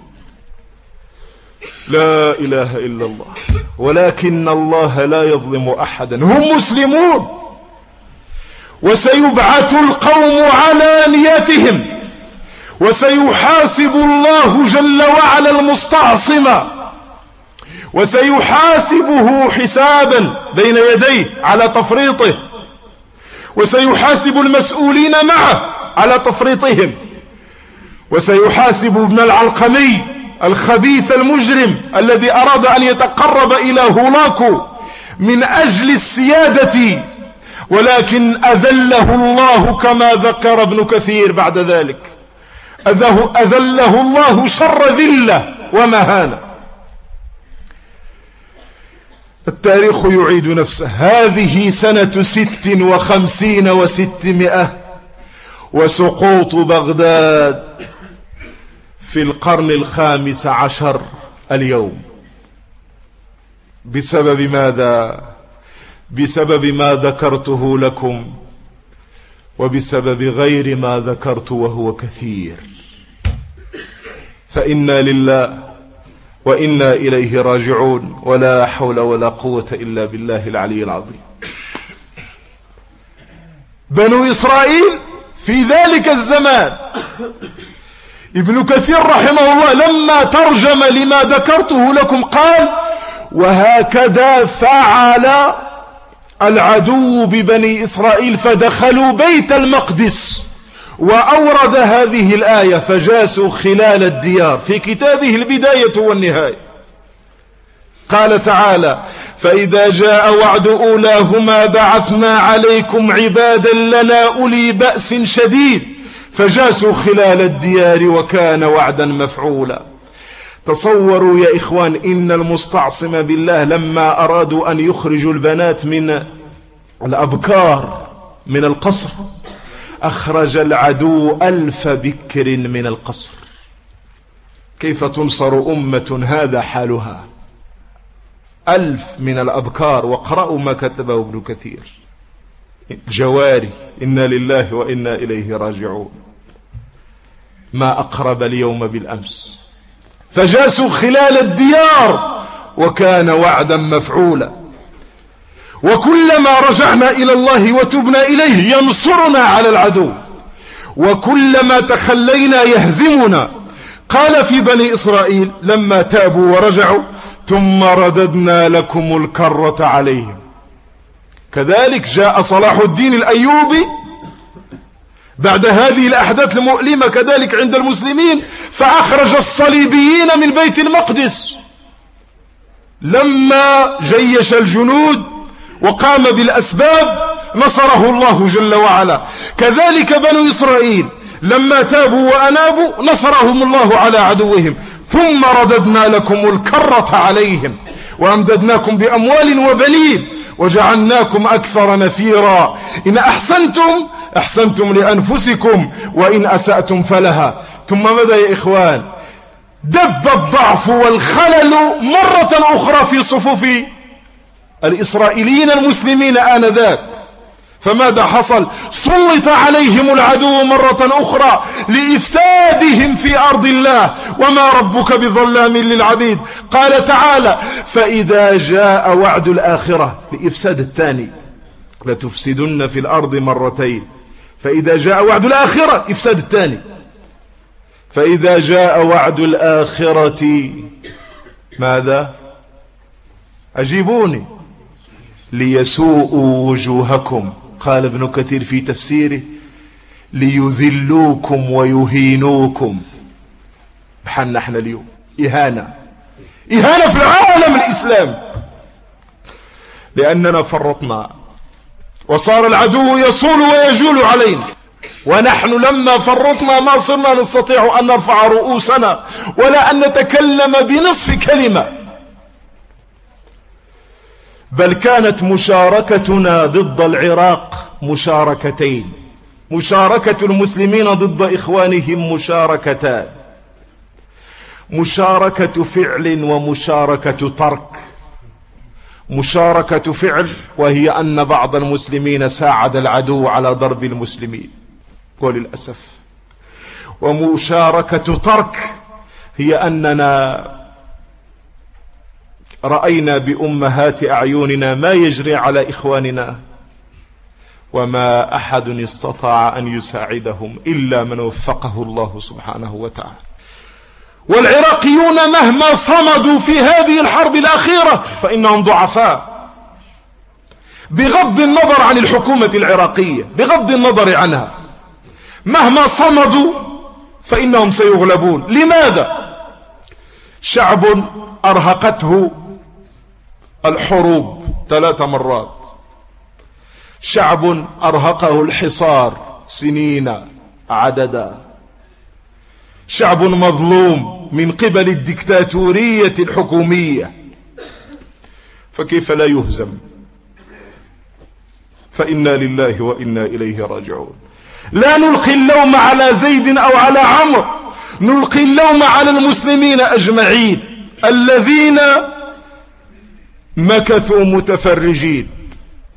لا إله إلا الله. ولكن الله لا يظلم أحدا، هم مسلمون، وسيبعث القوم على نيتهم، وسيحاسب الله جل وعلا المستعصم، وسيحاسبه حسابا بين يديه على تفريطه، وسيحاسب المسؤولين معه على تفريطهم، وسيحاسب ابن العلقمي الخبيث المجرم الذي أراد أن يتقرب إلى هولاكو من أجل السيادة، ولكن أذله الله كما ذكر ابن كثير بعد ذلك، أذله الله شر ذلة ومهانة. التاريخ يعيد نفسه. هذه سنة 56 و600، وسقوط بغداد في القرن 15 اليوم. بسبب ماذا؟ بسبب ما ذكرته لكم وبسبب غير ما ذكرت وهو كثير. فإنا لله وإنا إليه راجعون، ولا حول ولا قوة إلا بالله العلي العظيم. بنو إسرائيل في ذلك الزمان، ابن كثير رحمه الله لما ترجم لما ذكرته لكم قال: وهكذا فعل العدو ببني إسرائيل فدخلوا بيت المقدس. وأورد هذه الآية: فجاسوا خلال الديار، في كتابه البداية والنهاية. قال تعالى: فإذا جاء وعد أولاهما بعثنا عليكم عبادا لنا أولي بأس شديد فجاسوا خلال الديار وكان وعدا مفعولا. تصوروا يا إخوان إن المستعصم بالله لما أرادوا أن يخرجوا البنات من الأبكار من القصر أخرج العدو 1000 بكر من القصر. كيف تنصر أمة هذا حالها؟ 1000 من الأبكار. واقرأوا ما كتبه ابن كثير: جواري، إنا لله وإنا إليه راجعون. ما أقرب اليوم بالأمس. فجاسوا خلال الديار وكان وعدا مفعولا. وكلما رجعنا إلى الله وتبنا إليه ينصرنا على العدو، وكلما تخلينا يهزمنا. قال في بني إسرائيل لما تابوا ورجعوا: ثم رددنا لكم الكرة عليهم. كذلك جاء صلاح الدين الأيوبي بعد هذه الأحداث المؤلمة كذلك عند المسلمين، فأخرج الصليبيين من بيت المقدس لما جيش الجنود وقام بالأسباب نصره الله جل وعلا. كذلك بنو إسرائيل لما تابوا وأنابوا نصرهم الله على عدوهم. ثم رددنا لكم الكرة عليهم وأمددناكم بأموال وبنين وجعلناكم أكثر نفيرا. إن أحسنتم أحسنتم لأنفسكم وإن أسأتم فلها. ثم ماذا يا إخوان؟ دب الضعف والخلل مرة أخرى في صفوف الإسرائيليين المسلمين آنذاك. فماذا حصل؟ سلط عليهم العدو مرة أخرى لإفسادهم في أرض الله، وما ربك بظلام للعبيد. قال تعالى: فإذا جاء وعد الآخرة، لإفساد الثاني، لتفسدن في الأرض مرتين. فإذا جاء وعد الآخرة إفساد الثاني. فإذا جاء وعد الآخرة ماذا؟ أجيبوني. ليسوءوا وجوهكم. قال ابن كثير في تفسيره: ليذلوكم ويهينوكم. بحالنا احنا اليوم إهانة في العالم الإسلامي، لأننا فرطنا وصار العدو يصول ويجول علينا، ونحن لما فرطنا ما صرنا نستطيع أن نرفع رؤوسنا ولا أن نتكلم بنصف كلمة. بل كانت مشاركتنا ضد العراق مشاركتين: مشاركة المسلمين ضد إخوانهم مشاركتان، مشاركة فعل ومشاركة ترك. مشاركة فعل وهي أن بعض المسلمين ساعد العدو على ضرب المسلمين وللأسف. ومشاركة ترك هي أننا رأينا بأمهات أعيننا ما يجري على إخواننا، وما أحد استطاع أن يساعدهم إلا من وفقه الله سبحانه وتعالى. والعراقيون مهما صمدوا في هذه الحرب الأخيرة فإنهم ضعفاء، بغض النظر عن الحكومة العراقية، بغض النظر عنها، مهما صمدوا فإنهم سيغلبون. لماذا؟ شعب أرهقته الحروب 3 مرات، شعب أرهقه الحصار سنين عددا، شعب مظلوم من قبل الدكتاتورية الحكومية، فكيف لا يهزم؟ فإنا لله وإنا إليه راجعون. لا نلقي اللوم على زيد أو على عمرو، نلقي اللوم على المسلمين أجمعين الذين مكثوا متفرجين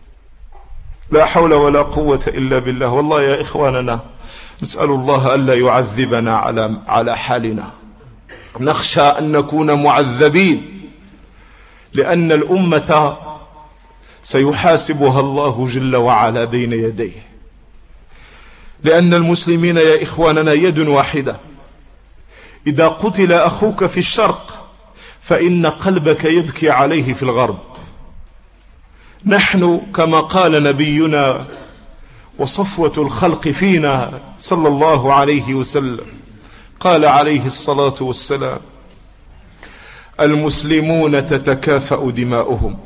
لا حول ولا قوة إلا بالله. والله يا إخواننا نسأل الله ألا يعذبنا على حالنا، نخشى أن نكون معذبين، لأن الأمة سيحاسبها الله جل وعلا بين يديه، لأن المسلمين يا إخواننا يد واحدة. إذا قتل أخوك في الشرق فإن قلبك يبكي عليه في الغرب. نحن كما قال نبينا وصفوة الخلق فينا صلى الله عليه وسلم، قال عليه الصلاة والسلام: المسلمون تتكافأ دماؤهم،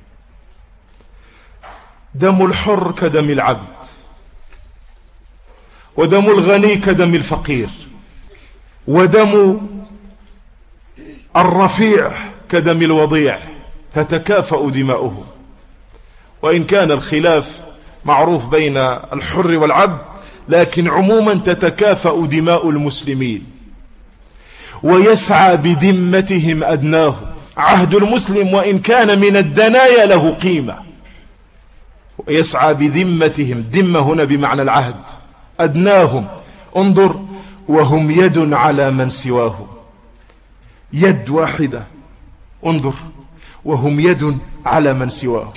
دم الحر كدم العبد، ودم الغني كدم الفقير، ودم الرفيع كدم الوضيع، تتكافأ دماؤهم. وإن كان الخلاف معروف بين الحر والعبد، لكن عموما تتكافأ دماء المسلمين، ويسعى بذمتهم أدناهم. عهد المسلم وإن كان من الدنايا له قيمة، ويسعى بذمتهم، ذمة هنا بمعنى العهد، أدناهم. انظر: وهم يد على من سواهم، يد واحدة. انظر: وهم يد على من سواهم.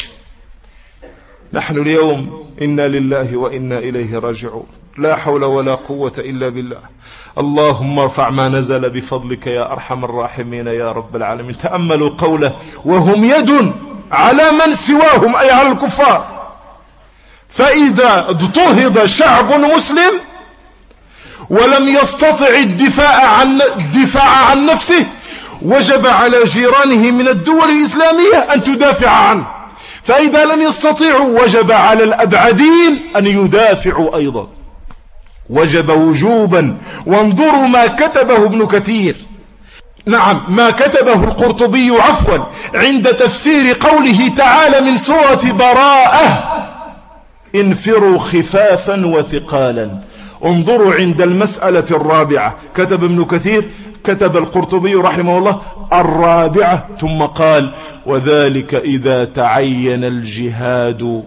نحن اليوم إنا لله وإنا إليه راجعون، لا حول ولا قوة إلا بالله. اللهم ارفع ما نزل بفضلك يا أرحم الراحمين يا رب العالمين. تأملوا قوله: وهم يد على من سواهم، أي على الكفار. فإذا اضطهد شعب مسلم ولم يستطع الدفاع عن نفسه، وجب على جيرانه من الدول الإسلامية أن تدافع عنه. فإذا لم يستطيعوا وجب على الأبعدين أن يدافعوا أيضا، وجب وجوبا. وانظروا ما كتبه ابن كثير، نعم ما كتبه القرطبي عفوا، عند تفسير قوله تعالى من سورة براءة: انفروا خفافا وثقالا. انظروا عند المسألة الرابعة، كتب ابن كثير، كتب القرطبي رحمه الله الرابعة، ثم قال: وذلك إذا تعين الجهاد.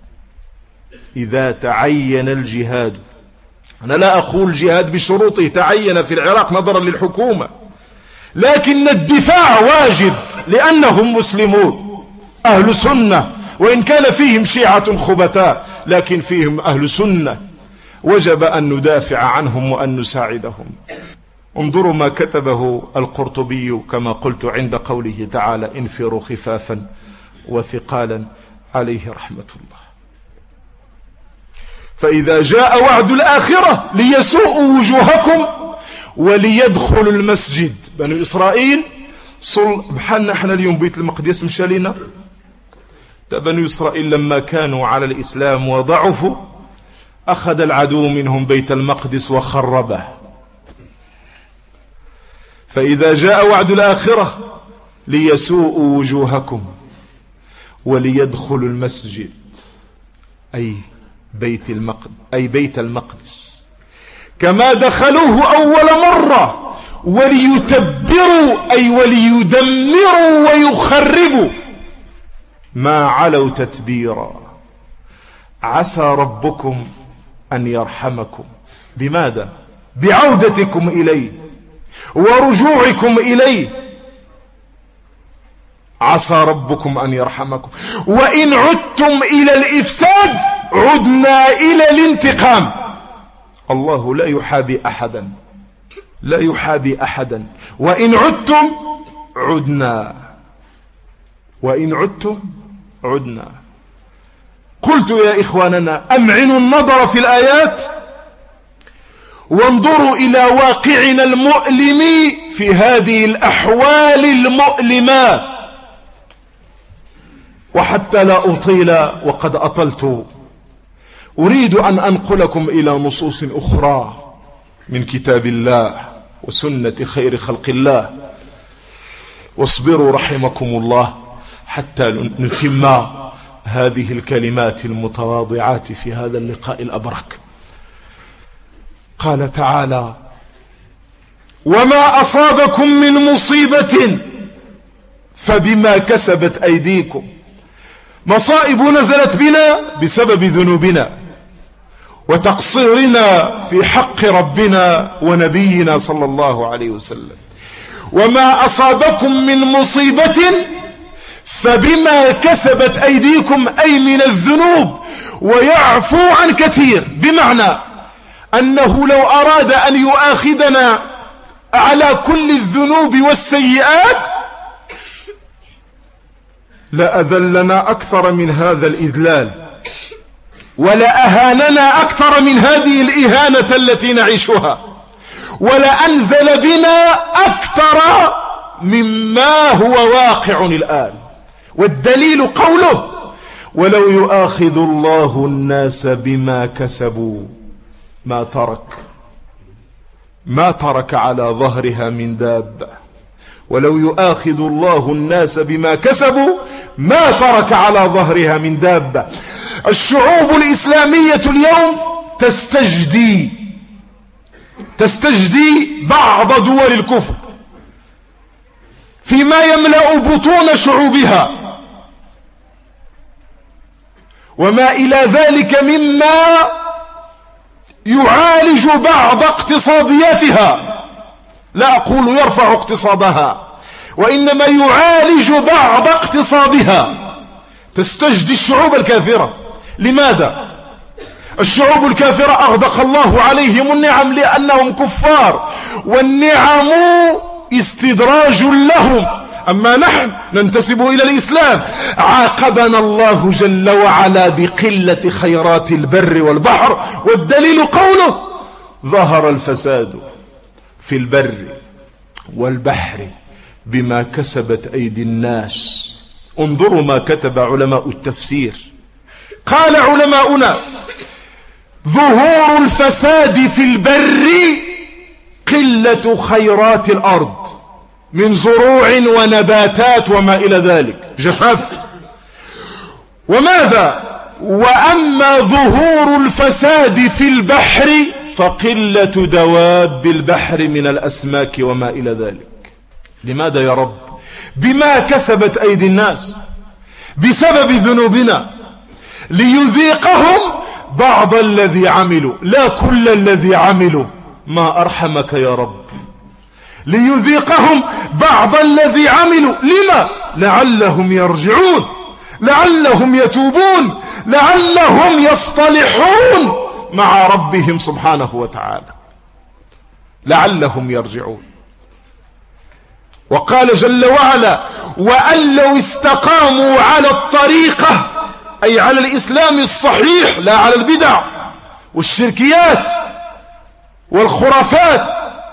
إذا تعين الجهاد، أنا لا أقول جهاد بشروطه، تعين في العراق نظرا للحكومة، لكن الدفاع واجب لأنهم مسلمون أهل سنة، وإن كان فيهم شيعة خبثاء لكن فيهم أهل سنة، وجب أن ندافع عنهم وأن نساعدهم. انظروا ما كتبه القرطبي كما قلت عند قوله تعالى: انفروا خفافا وثقالا، عليه رحمة الله. فإذا جاء وعد الآخرة ليسوءوا وجوهكم وليدخلوا المسجد. بنو إسرائيل بحالنا احنا اليوم بيت المقدس مشى لنا. بنو إسرائيل لما كانوا على الإسلام وضعفوا أخذ العدو منهم بيت المقدس وخربه. فإذا جاء وعد الآخرة ليسوءوا وجوهكم وليدخلوا المسجد، أي بيت المقدس كما دخلوه أول مرة، وليتبروا أي وليدمروا ويخربوا ما علوا تتبيرا. عسى ربكم أن يرحمكم. بماذا؟ بعودتكم إليه ورجوعكم إليه. عسى ربكم أن يرحمكم. وإن عدتم إلى الإفساد عدنا إلى الانتقام. الله لا يحابي أحدا، لا يحابي أحدا. وإن عدتم عدنا، وإن عدتم عدنا. قلت يا إخواننا أمعنوا النظر في الآيات وانظروا إلى واقعنا المؤلم في هذه الأحوال المؤلمات. وحتى لا أطيل وقد أطلت، أريد أن أنقلكم إلى نصوص أخرى من كتاب الله وسنة خير خلق الله. واصبروا رحمكم الله حتى نتم هذه الكلمات المتواضعات في هذا اللقاء الأبرك. قال تعالى: وما أصابكم من مصيبة فبما كسبت أيديكم. مصائب نزلت بنا بسبب ذنوبنا وتقصيرنا في حق ربنا ونبينا صلى الله عليه وسلم. وما أصابكم من مصيبة فبما كسبت أيديكم، أي من الذنوب، ويعفو عن كثير، بمعنى أنه لو أراد أن يؤاخذنا على كل الذنوب والسيئات لأذلنا أكثر من هذا الإذلال، ولأهاننا أكثر من هذه الإهانة التي نعيشها، ولأنزل بنا أكثر مما هو واقع الآن. والدليل قوله: ولو يؤاخذ الله الناس بما كسبوا ما ترك على ظهرها من دابة. ولو يؤاخذ الله الناس بما كسبوا ما ترك على ظهرها من دابة. الشعوب الإسلامية اليوم تستجدي بعض دول الكفر فيما يملأ بطون شعوبها وما إلى ذلك مما يعالج بعض اقتصادياتها، لا أقول يرفع اقتصادها، وإنما يعالج بعض اقتصادها. تستجدي الشعوب الكافرة. لماذا؟ الشعوب الكافرة أغدق الله عليهم النعم لأنهم كفار، والنعم استدراج لهم. أما نحن ننتسب إلى الإسلام عاقبنا الله جل وعلا بقلة خيرات البر والبحر، والدليل قوله: ظهر الفساد في البر والبحر بما كسبت أيدي الناس. انظروا ما كتب علماء التفسير. قال علماؤنا: ظهور الفساد في البر قلة خيرات الأرض من زروع ونباتات وما إلى ذلك، جفاف. وماذا؟ وأما ظهور الفساد في البحر فقلة دواب البحر من الأسماك وما إلى ذلك. لماذا يا رب؟ بما كسبت أيدي الناس بسبب ذنوبنا، ليذيقهم بعض الذي عملوا، لا كل الذي عملوا. ما أرحمك يا رب. ليذيقهم بعض الذي عملوا. لما؟ لعلهم يرجعون، لعلهم يتوبون، لعلهم يصطلحون مع ربهم سبحانه وتعالى، لعلهم يرجعون. وقال جل وعلا: وأن لو استقاموا على الطريقة، أي على الإسلام الصحيح، لا على البدع والشركيات والخرافات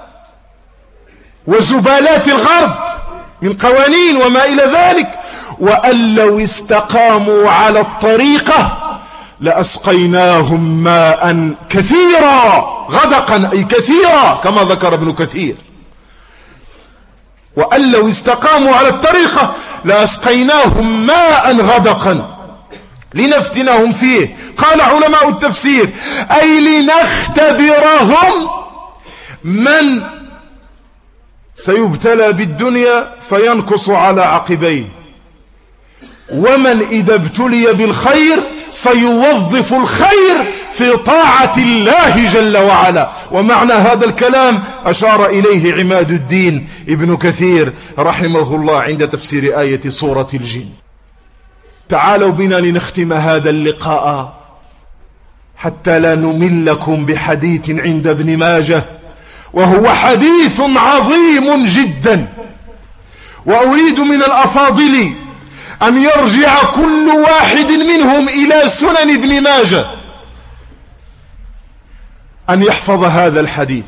وزبالات الغرب من قوانين وما إلى ذلك، وأن لو استقاموا على الطريقة لأسقيناهم ماء كثيرا، غدقا أي كثيرا، كما ذكر ابن كثير. وأن لو استقاموا على الطريقة لأسقيناهم ماء غدقا لنفتنهم فيه. قال علماء التفسير: أي لنختبرهم من سيبتلى بالدنيا فينكص على عقبيه، ومن إذا ابتلي بالخير سيوظف الخير في طاعة الله جل وعلا. ومعنى هذا الكلام أشار إليه عماد الدين ابن كثير رحمه الله عند تفسير آية سورة الجن. تعالوا بنا لنختم هذا اللقاء حتى لا نملكم بحديث عند ابن ماجه، وهو حديث عظيم جدا. وأريد من الأفاضل أن يرجع كل واحد منهم إلى سنن ابن ماجه، أن يحفظ هذا الحديث.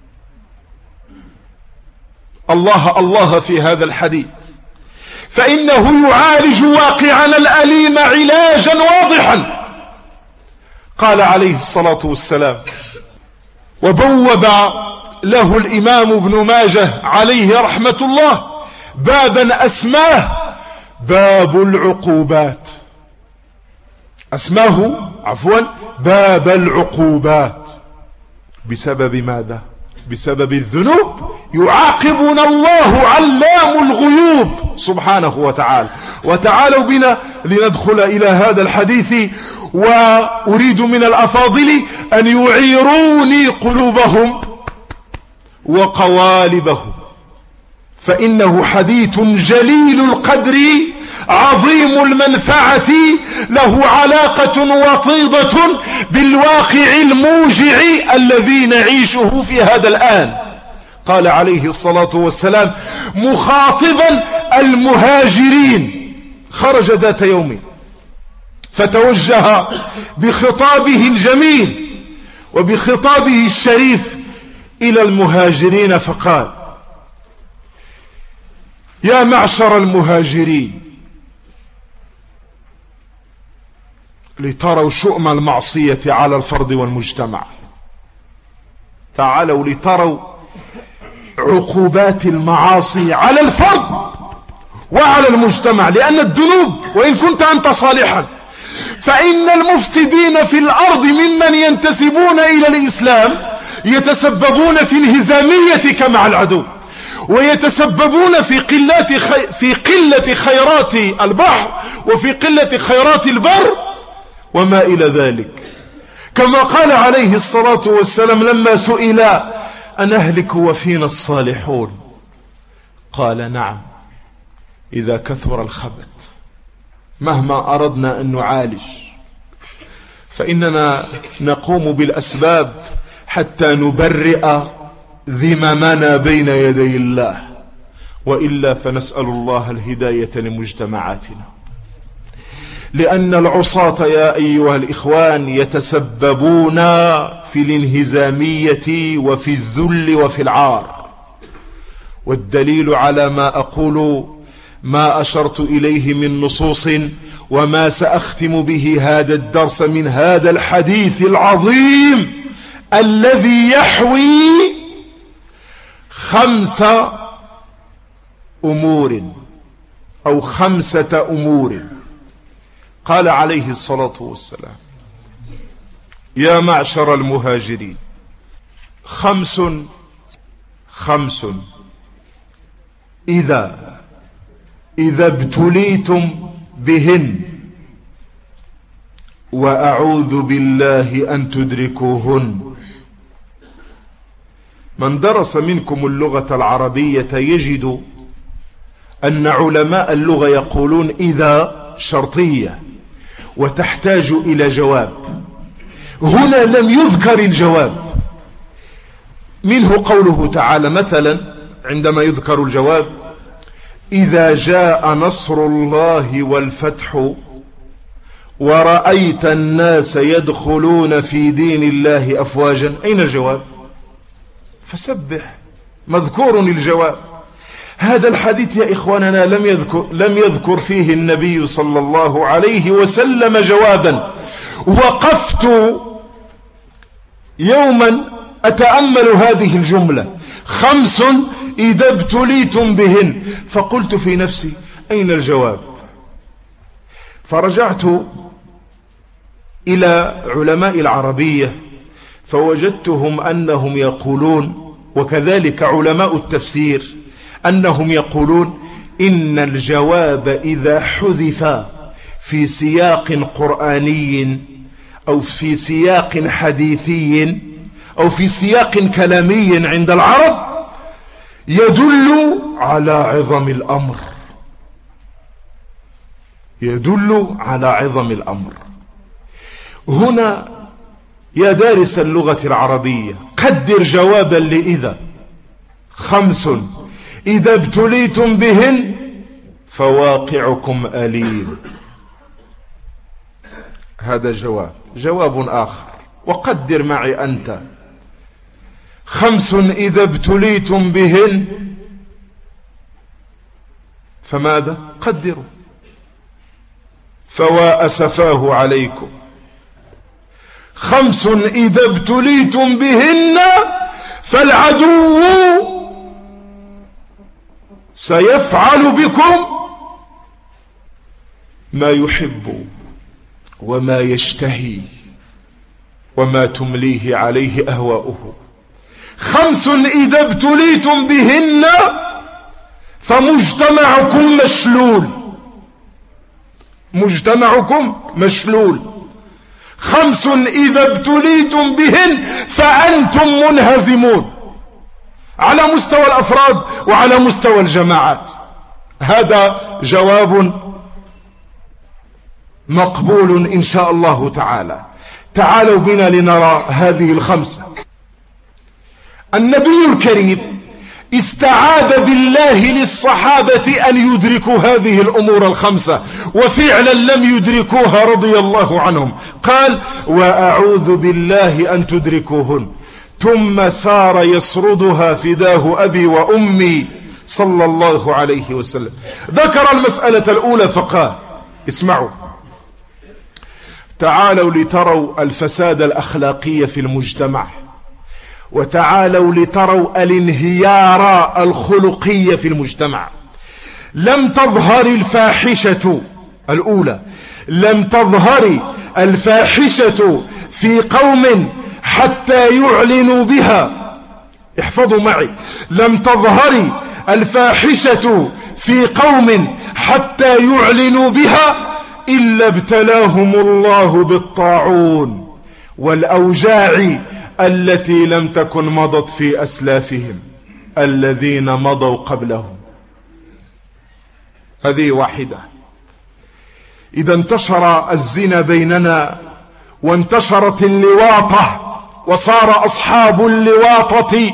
الله في هذا الحديث، فإنه يعالج واقعنا الأليم علاجا واضحا. قال عليه الصلاة والسلام: وبوب له الإمام ابن ماجه عليه رحمة الله بابا أسماه باب العقوبات، باب العقوبات. بسبب ماذا؟ بسبب الذنوب يعاقبنا الله علام الغيوب سبحانه وتعالى. وتعالوا بنا لندخل إلى هذا الحديث، وأريد من الأفاضل أن يعيروني قلوبهم وقوالبهم، فإنه حديث جليل القدر عظيم المنفعة، له علاقة وطيدة بالواقع الموجع الذي نعيشه في هذا الآن. قال عليه الصلاة والسلام مخاطبا المهاجرين، خرج ذات يوم فتوجه بخطابه الجميل وبخطابه الشريف إلى المهاجرين فقال: يا معشر المهاجرين، لتروا شؤم المعصية على الفرد والمجتمع، تعالوا لتروا عقوبات المعاصي على الفرد وعلى المجتمع، لأن الذنوب وإن كنت أنت صالحا فإن المفسدين في الأرض ممن ينتسبون إلى الإسلام يتسببون في انهزاميتك مع العدو، ويتسببون في قلة خيرات البحر وفي قلة خيرات البر وما إلى ذلك. كما قال عليه الصلاة والسلام لما سئل أنهلك وفينا الصالحون، قال: نعم، إذا كثر الخبث. مهما أردنا أن نعالج فإننا نقوم بالأسباب حتى نبرئ ذممنا بين يدي الله، وإلا فنسأل الله الهداية لمجتمعاتنا، لأن العصاة يا أيها الإخوان يتسببون في الانهزامية وفي الذل وفي العار. والدليل على ما أقول ما أشرت إليه من نصوص، وما سأختم به هذا الدرس من هذا الحديث العظيم الذي يحوي 5 أمور أو 5 أمور. قال عليه الصلاة والسلام: يا معشر المهاجرين، 5 إذا ابتليتم بهن، وأعوذ بالله أن تدركوهن. من درس منكم اللغة العربية يجد أن علماء اللغة يقولون إذا شرطية وتحتاج إلى جواب. هنا لم يذكر الجواب، منه قوله تعالى مثلا عندما يذكر الجواب: إذا جاء نصر الله والفتح ورأيت الناس يدخلون في دين الله أفواجا. أين الجواب؟ فسبح، مذكور الجواب. هذا الحديث يا إخواننا لم يذكر فيه النبي صلى الله عليه وسلم جوابا. وقفت يوما أتأمل هذه الجملة: 5 إذا ابتليتم بهن، فقلت في نفسي: أين الجواب؟ فرجعت إلى علماء العربية فوجدتهم أنهم يقولون، وكذلك علماء التفسير، أنهم يقولون إن الجواب إذا حذف في سياق قرآني أو في سياق حديثي أو في سياق كلامي عند العرب يدل على عظم الأمر، يدل على عظم الأمر. هنا يا دارس اللغة العربية قدر جوابا لإذا: 5 إذا ابتليتم بهن فواقعكم أليم. هذا جواب آخر. وقدر معي أنت: 5 إذا ابتليتم بهن فماذا؟ قدروا: فوا أسفاه عليكم. 5 إذا ابتليتم بهن فالعدو سيفعل بكم ما يحب وما يشتهي وما تمليه عليه أهواؤه. 5 إذا ابتليتم بهن فمجتمعكم مشلول. مجتمعكم مشلول. 5 إذا ابتليتم بهن فأنتم منهزمون، على مستوى الأفراد وعلى مستوى الجماعات. هذا جواب مقبول إن شاء الله تعالى. تعالوا بنا لنرى هذه ال5. النبي الكريم استعاذ بالله للصحابة أن يدركوا هذه الأمور ال5، وفعلا لم يدركوها رضي الله عنهم. قال: وأعوذ بالله أن تدركوهن، ثم سار يسردها فداه أبي وأمي صلى الله عليه وسلم. ذكر المسألة الأولى فقال: اسمعوا، تعالوا لتروا الفساد الأخلاقي في المجتمع، وتعالوا لتروا الانهيار الخلقي في المجتمع. لم تظهر الفاحشة الأولى، لم تظهر الفاحشة في قوم حتى يعلنوا بها. احفظوا معي: لم تظهر الفاحشة في قوم حتى يعلنوا بها إلا ابتلاهم الله بالطاعون والأوجاع التي لم تكن مضت في أسلافهم الذين مضوا قبلهم. هذه واحدة. إذا انتشر الزنا بيننا وانتشرت اللواطة وصار أصحاب اللواطة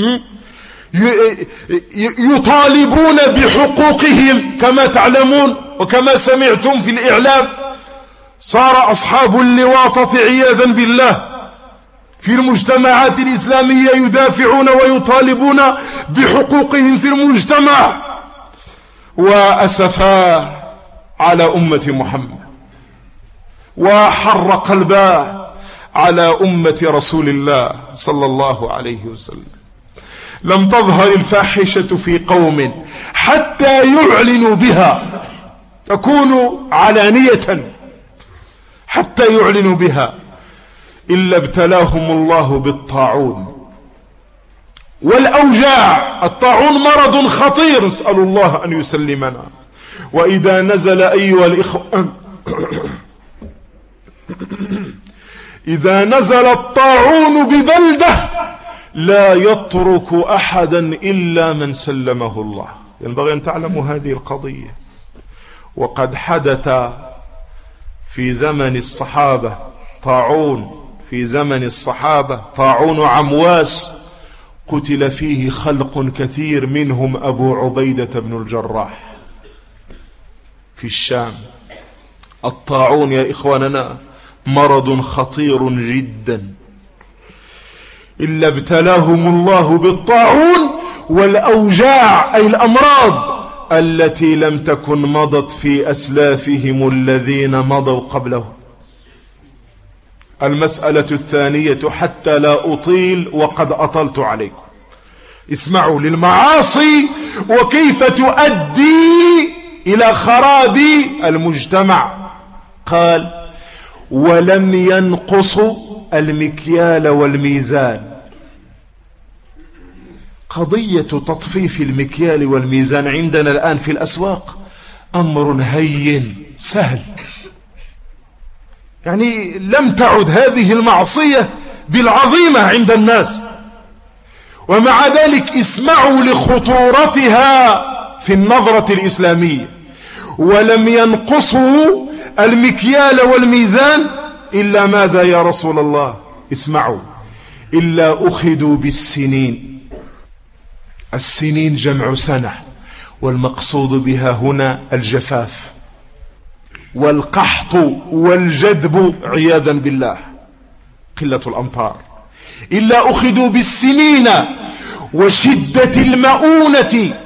يطالبون بحقوقهم كما تعلمون وكما سمعتم في الإعلام. صار أصحاب اللواطة عياذا بالله في المجتمعات الإسلامية يدافعون ويطالبون بحقوقهم في المجتمع. وأسفا على أمة محمد، وحر قلبا على أمة رسول الله صلى الله عليه وسلم. لم تظهر الفاحشة في قوم حتى يعلنوا بها، تكون علانية حتى يعلنوا بها، إلا ابتلاهم الله بالطاعون والأوجاع. الطاعون مرض خطير، نسأل الله أن يسلمنا. وإذا نزل أيها الإخوة إذا نزل الطاعون ببلدة لا يترك أحدا إلا من سلمه الله. ينبغي أن تعلموا هذه القضية. وقد حدث في زمن الصحابة طاعون، في زمن الصحابة طاعون عمواس، قتل فيه خلق كثير، منهم أبو عبيدة بن الجراح في الشام. الطاعون يا إخواننا مرض خطير جدا، إلا ابتلاهم الله بالطاعون والأوجاع، أي الأمراض التي لم تكن مضت في أسلافهم الذين مضوا قبلهم. المسألة الثانية حتى لا أطيل وقد أطلت عليكم، اسمعوا للمعاصي وكيف تؤدي إلى خراب المجتمع. قال: ولم ينقصوا المكيال والميزان. قضية تطفيف المكيال والميزان عندنا الآن في الأسواق أمر هين سهل، يعني لم تعد هذه المعصية بالعظيمة عند الناس، ومع ذلك اسمعوا لخطورتها في النظرة الإسلامية. ولم ينقصوا المكيال والميزان إلا ماذا يا رسول الله؟ اسمعوا: إلا أخذوا بالسنين. السنين جمع سنة، والمقصود بها هنا الجفاف والقحط والجدب عياذا بالله، قلة الأمطار. إلا أخذوا بالسنين وشدة المؤونة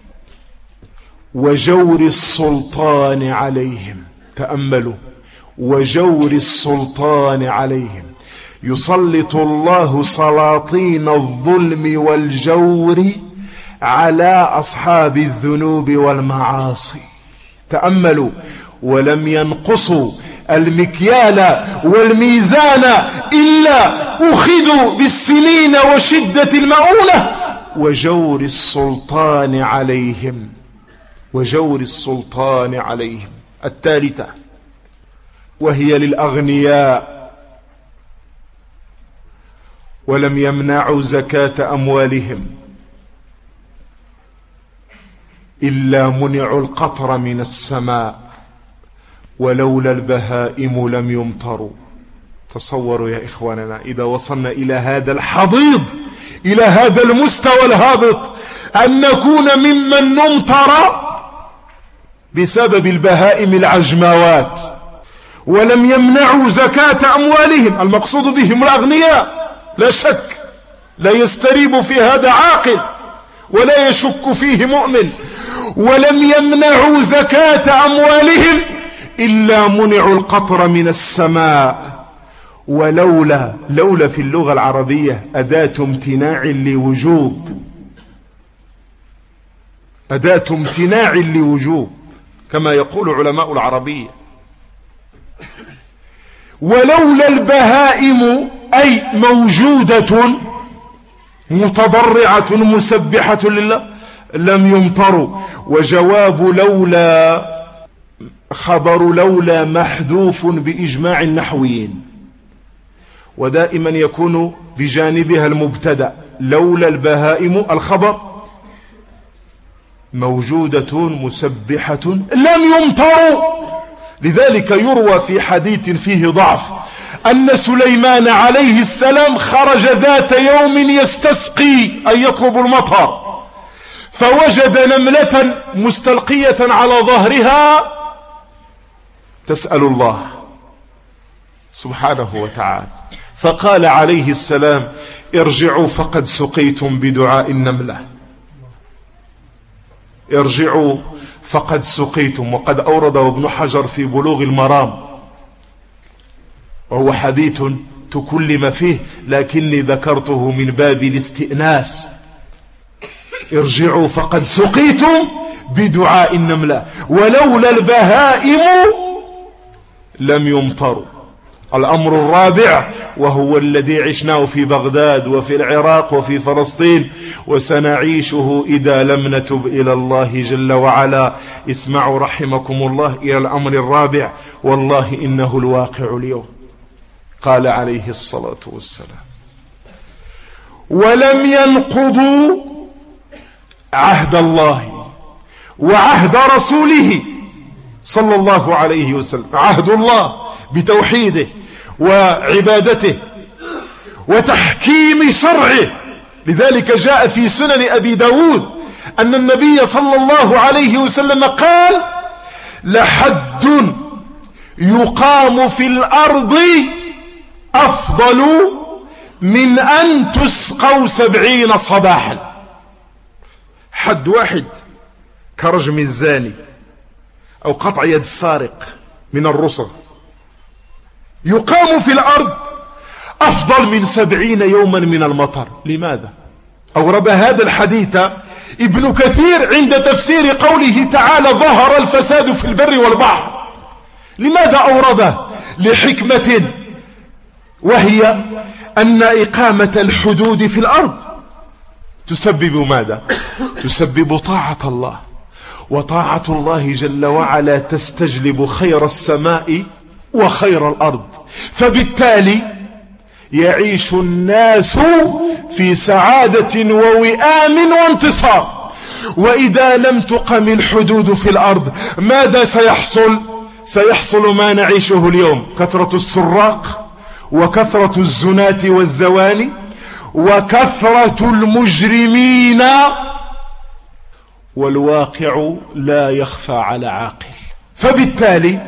وجور السلطان عليهم. تأملوا: وجور السلطان عليهم. يسلط الله سلاطين الظلم والجور على أصحاب الذنوب والمعاصي. تأملوا: ولم ينقصوا المكيال والميزان إلا أخذوا بالسنين وشدة المؤونة وجور السلطان عليهم. وجور السلطان عليهم. الثالثة وهي للأغنياء ولم يمنعوا زكاة أموالهم إلا منعوا القطر من السماء ولولا البهائم لم يمطروا. تصوروا يا إخواننا إذا وصلنا إلى هذا الحضيض، إلى هذا المستوى الهابط، أن نكون ممن نمطر بسبب البهائم العجموات ولم يمنعوا زكاة أموالهم. المقصود بهم الأغنياء لا شك، لا يستريب في هذا عاقل ولا يشك فيه مؤمن. ولم يمنعوا زكاة أموالهم إلا منعوا القطر من السماء. ولولا في اللغة العربية أداة امتناع لوجوب، أداة امتناع لوجوب كما يقول علماء العربية. ولولا البهائم أي موجودة متضرعة مسبحة لله لم يمطروا. وجواب لولا خبر لولا محذوف بإجماع النحويين، ودائما يكون بجانبها المبتدأ. لولا البهائم الخبر موجودة مسبحة لم يمطروا. لذلك يروى في حديث فيه ضعف أن سليمان عليه السلام خرج ذات يوم يستسقي أي يطلب المطر، فوجد نملة مستلقية على ظهرها تسأل الله سبحانه وتعالى، فقال عليه السلام ارجعوا فقد سقيتم بدعاء النملة، ارجعوا فقد سقيتم. وقد أورده ابن حجر في بلوغ المرام، وهو حديث تكلم فيه لكني ذكرته من باب الاستئناس. ارجعوا فقد سقيتم بدعاء النملة ولولا البهائم لم يمطروا. الأمر الرابع وهو الذي عشناه في بغداد وفي العراق وفي فلسطين وسنعيشه إذا لم نتب إلى الله جل وعلا. اسمعوا رحمكم الله إلى الأمر الرابع، والله إنه الواقع اليوم. قال عليه الصلاة والسلام ولم ينقضوا عهد الله وعهد رسوله صلى الله عليه وسلم. عهد الله بتوحيده وعبادته وتحكيم شرعه. لذلك جاء في سنن أبي داود أن النبي صلى الله عليه وسلم قال لحد يقام في الأرض أفضل من أن تسقوا 70 صباحا. حد واحد كرجم الزاني أو قطع يد السارق من الرصد يقام في الأرض أفضل من 70 يوما من المطر. لماذا؟ أورد هذا الحديث ابن كثير عند تفسير قوله تعالى ظهر الفساد في البر والبحر. لماذا أورده؟ لحكمة، وهي أن إقامة الحدود في الأرض تسبب ماذا؟ تسبب طاعة الله، وطاعة الله جل وعلا تستجلب خير السماء وخير الأرض، فبالتالي يعيش الناس في سعادة ووئام وانتصار. وإذا لم تقم الحدود في الأرض ماذا سيحصل؟ سيحصل ما نعيشه اليوم، كثرة السراق وكثرة الزناة والزواني وكثرة المجرمين، والواقع لا يخفى على عاقل. فبالتالي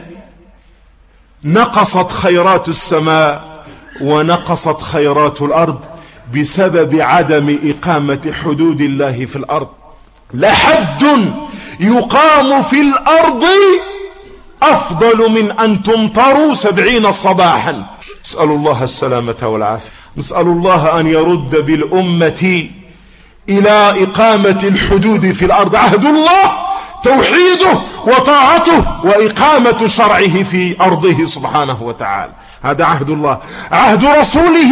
نقصت خيرات السماء ونقصت خيرات الأرض بسبب عدم إقامة حدود الله في الأرض. لحد يقام في الأرض أفضل من أن تمطروا 70 صباحا. نسأل الله السلامة والعافية. نسأل الله أن يرد بالأمة إلى إقامة الحدود في الأرض. عهد الله توحيده وطاعته وإقامة شرعه في أرضه سبحانه وتعالى. هذا عهد الله. عهد رسوله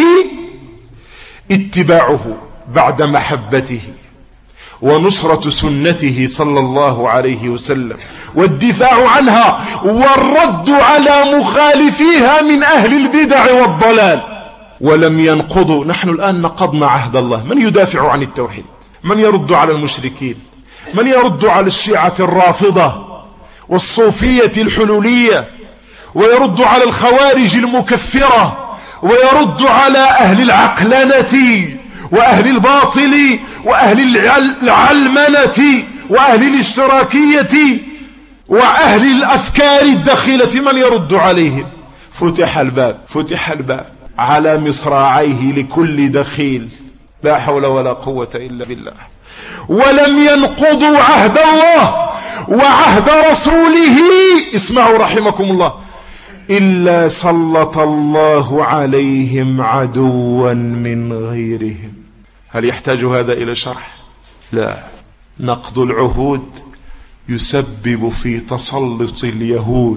اتباعه بعد محبته ونصرة سنته صلى الله عليه وسلم والدفاع عنها والرد على مخالفيها من أهل البدع والضلال. ولم ينقضوا. نحن الآن نقضنا عهد الله. من يدافع عن التوحيد؟ من يرد على المشركين؟ من يرد على الشيعة الرافضة والصوفية الحلولية، ويرد على الخوارج المكفرة، ويرد على أهل العقلنة وأهل الباطل وأهل العلمنة وأهل الاشتراكية وأهل الأفكار الدخيلة؟ من يرد عليهم؟ فتح الباب على مصراعيه لكل دخيل. لا حول ولا قوة إلا بالله. ولم ينقضوا عهد الله وعهد رسوله، اسمعوا رحمكم الله، إلا سلط الله عليهم عدوا من غيرهم. هل يحتاج هذا إلى شرح؟ لا. نقض العهود يسبب في تسلط اليهود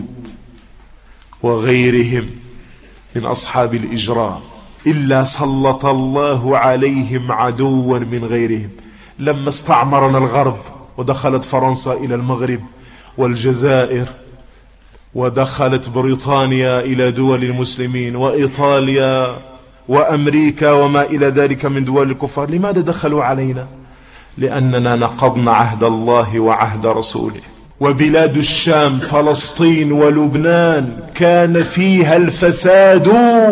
وغيرهم من أصحاب الإجرام. إلا سلط الله عليهم عدوا من غيرهم. لما استعمرنا الغرب ودخلت فرنسا إلى المغرب والجزائر، ودخلت بريطانيا إلى دول المسلمين وإيطاليا وأمريكا وما إلى ذلك من دول الكفار، لماذا دخلوا علينا؟ لأننا نقضنا عهد الله وعهد رسوله. وبلاد الشام فلسطين ولبنان كان فيها الفساد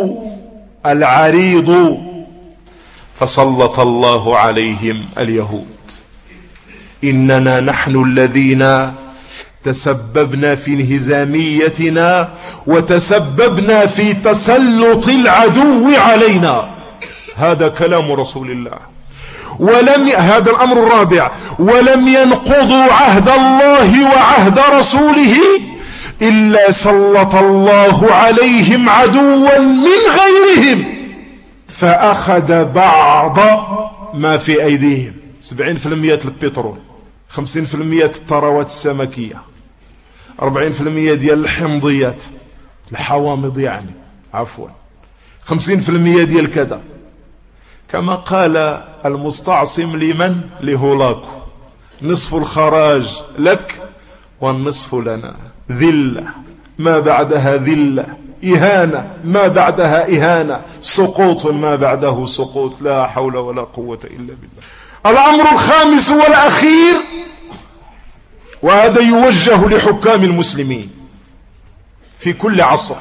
العريض، فسلط الله عليهم اليهود. إننا نحن الذين تسببنا في انهزاميتنا وتسببنا في تسلط العدو علينا. هذا كلام رسول الله. هذا الأمر الرابع. ولم ينقضوا عهد الله وعهد رسوله إلا سلط الله عليهم عدوا من غيرهم فأخذ بعض ما في أيديهم. 70% البترول، 50% الثروات السمكية، 40% ديال الحمضيات الحوامض يعني عفوا، 50% ديال كذا. كما قال المستعصم لمن؟ لهولاكو: نصف الخراج لك والنصف لنا. ذلة ما بعدها ذلة، إهانة ما بعدها إهانة، سقوط ما بعده سقوط. لا حول ولا قوة إلا بالله. الأمر الخامس والأخير، وهذا يوجه لحكام المسلمين في كل عصر،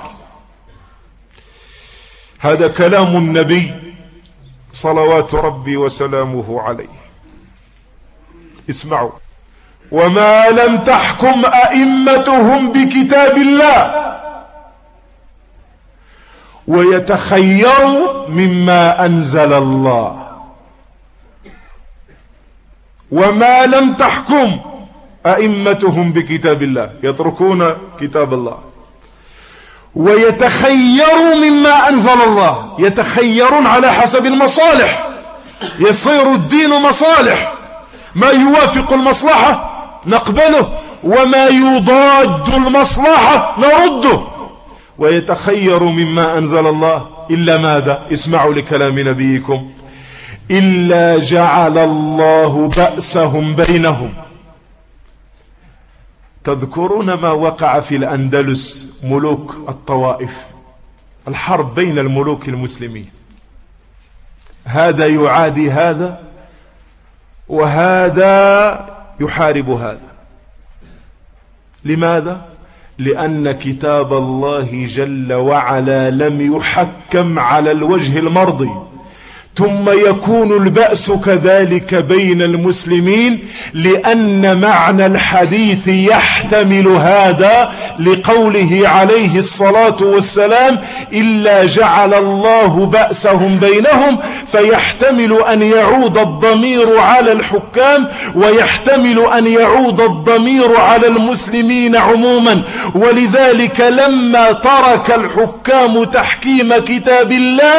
هذا كلام النبي صلوات ربي وسلامه عليه. اسمعوا: وما لم تحكم أئمتهم بكتاب الله ويتخيروا مما أنزل الله. وما لم تحكم أئمتهم بكتاب الله، يتركون كتاب الله ويتخيروا مما أنزل الله. يتخيرون على حسب المصالح، يصير الدين مصالح، ما يوافق المصلحة نقبله وما يضاد المصلحة نرده. ويتخير مما أنزل الله إلا ماذا؟ اسمعوا لكلام نبيكم: إلا جعل الله بأسهم بينهم. تذكرون ما وقع في الأندلس، ملوك الطوائف، الحرب بين الملوك المسلمين، هذا يعادي هذا وهذا يحارب هذا. لماذا؟ لأن كتاب الله جل وعلا لم يحكم على الوجه المرضي. ثم يكون البأس كذلك بين المسلمين، لأن معنى الحديث يحتمل هذا، لقوله عليه الصلاة والسلام: إلا جعل الله بأسهم بينهم، فيحتمل أن يعود الضمير على الحكام ويحتمل أن يعود الضمير على المسلمين عموما. ولذلك لما ترك الحكام تحكيم كتاب الله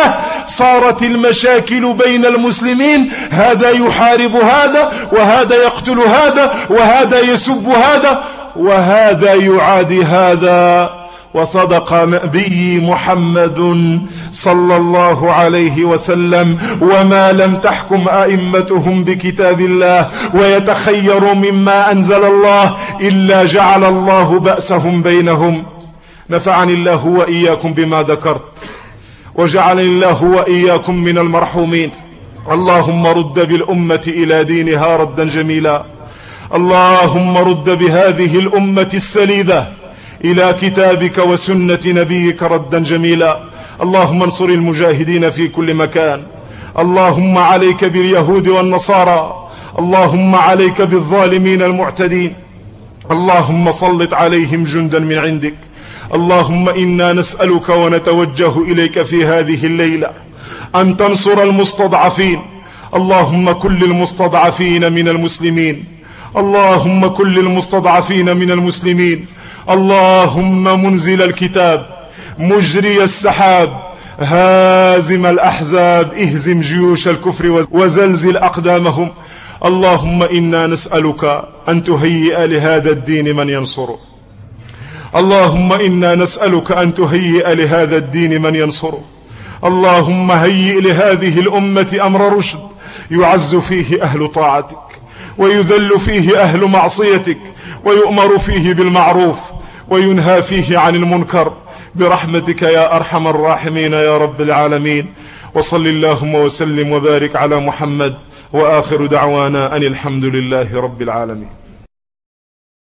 صارت المشاكل بين المسلمين، هذا يحارب هذا، وهذا يقتل هذا، وهذا يسب هذا، وهذا يعادي هذا. وصدق نبي محمد صلى الله عليه وسلم: وما لم تحكم أئمتهم بكتاب الله ويتخيروا مما أنزل الله إلا جعل الله بأسهم بينهم. نفعني الله وإياكم بما ذكرت، وجعلني الله وإياكم من المرحومين. اللهم رد بالأمة إلى دينها ردا جميلا. اللهم رد بهذه الأمة السليدة إلى كتابك وسنة نبيك ردا جميلا. اللهم انصر المجاهدين في كل مكان. اللهم عليك باليهود والنصارى. اللهم عليك بالظالمين المعتدين. اللهم سلط عليهم جندا من عندك. اللهم إنا نسألك ونتوجه إليك في هذه الليلة أن تنصر المستضعفين. اللهم كل المستضعفين من المسلمين. اللهم كل المستضعفين من المسلمين. اللهم منزل الكتاب، مجري السحاب، هازم الأحزاب، اهزم جيوش الكفر وزلزل أقدامهم. اللهم إنا نسألك أن تهيئ لهذا الدين من ينصره. اللهم إنا نسألك أن تهيئ لهذا الدين من ينصره. اللهم هيئ لهذه الأمة أمر رشد يعز فيه أهل طاعتك، ويذل فيه أهل معصيتك، ويؤمر فيه بالمعروف وينهى فيه عن المنكر، برحمتك يا أرحم الراحمين يا رب العالمين. وصل اللهم وسلم وبارك على محمد، وآخر دعوانا أن الحمد لله رب العالمين.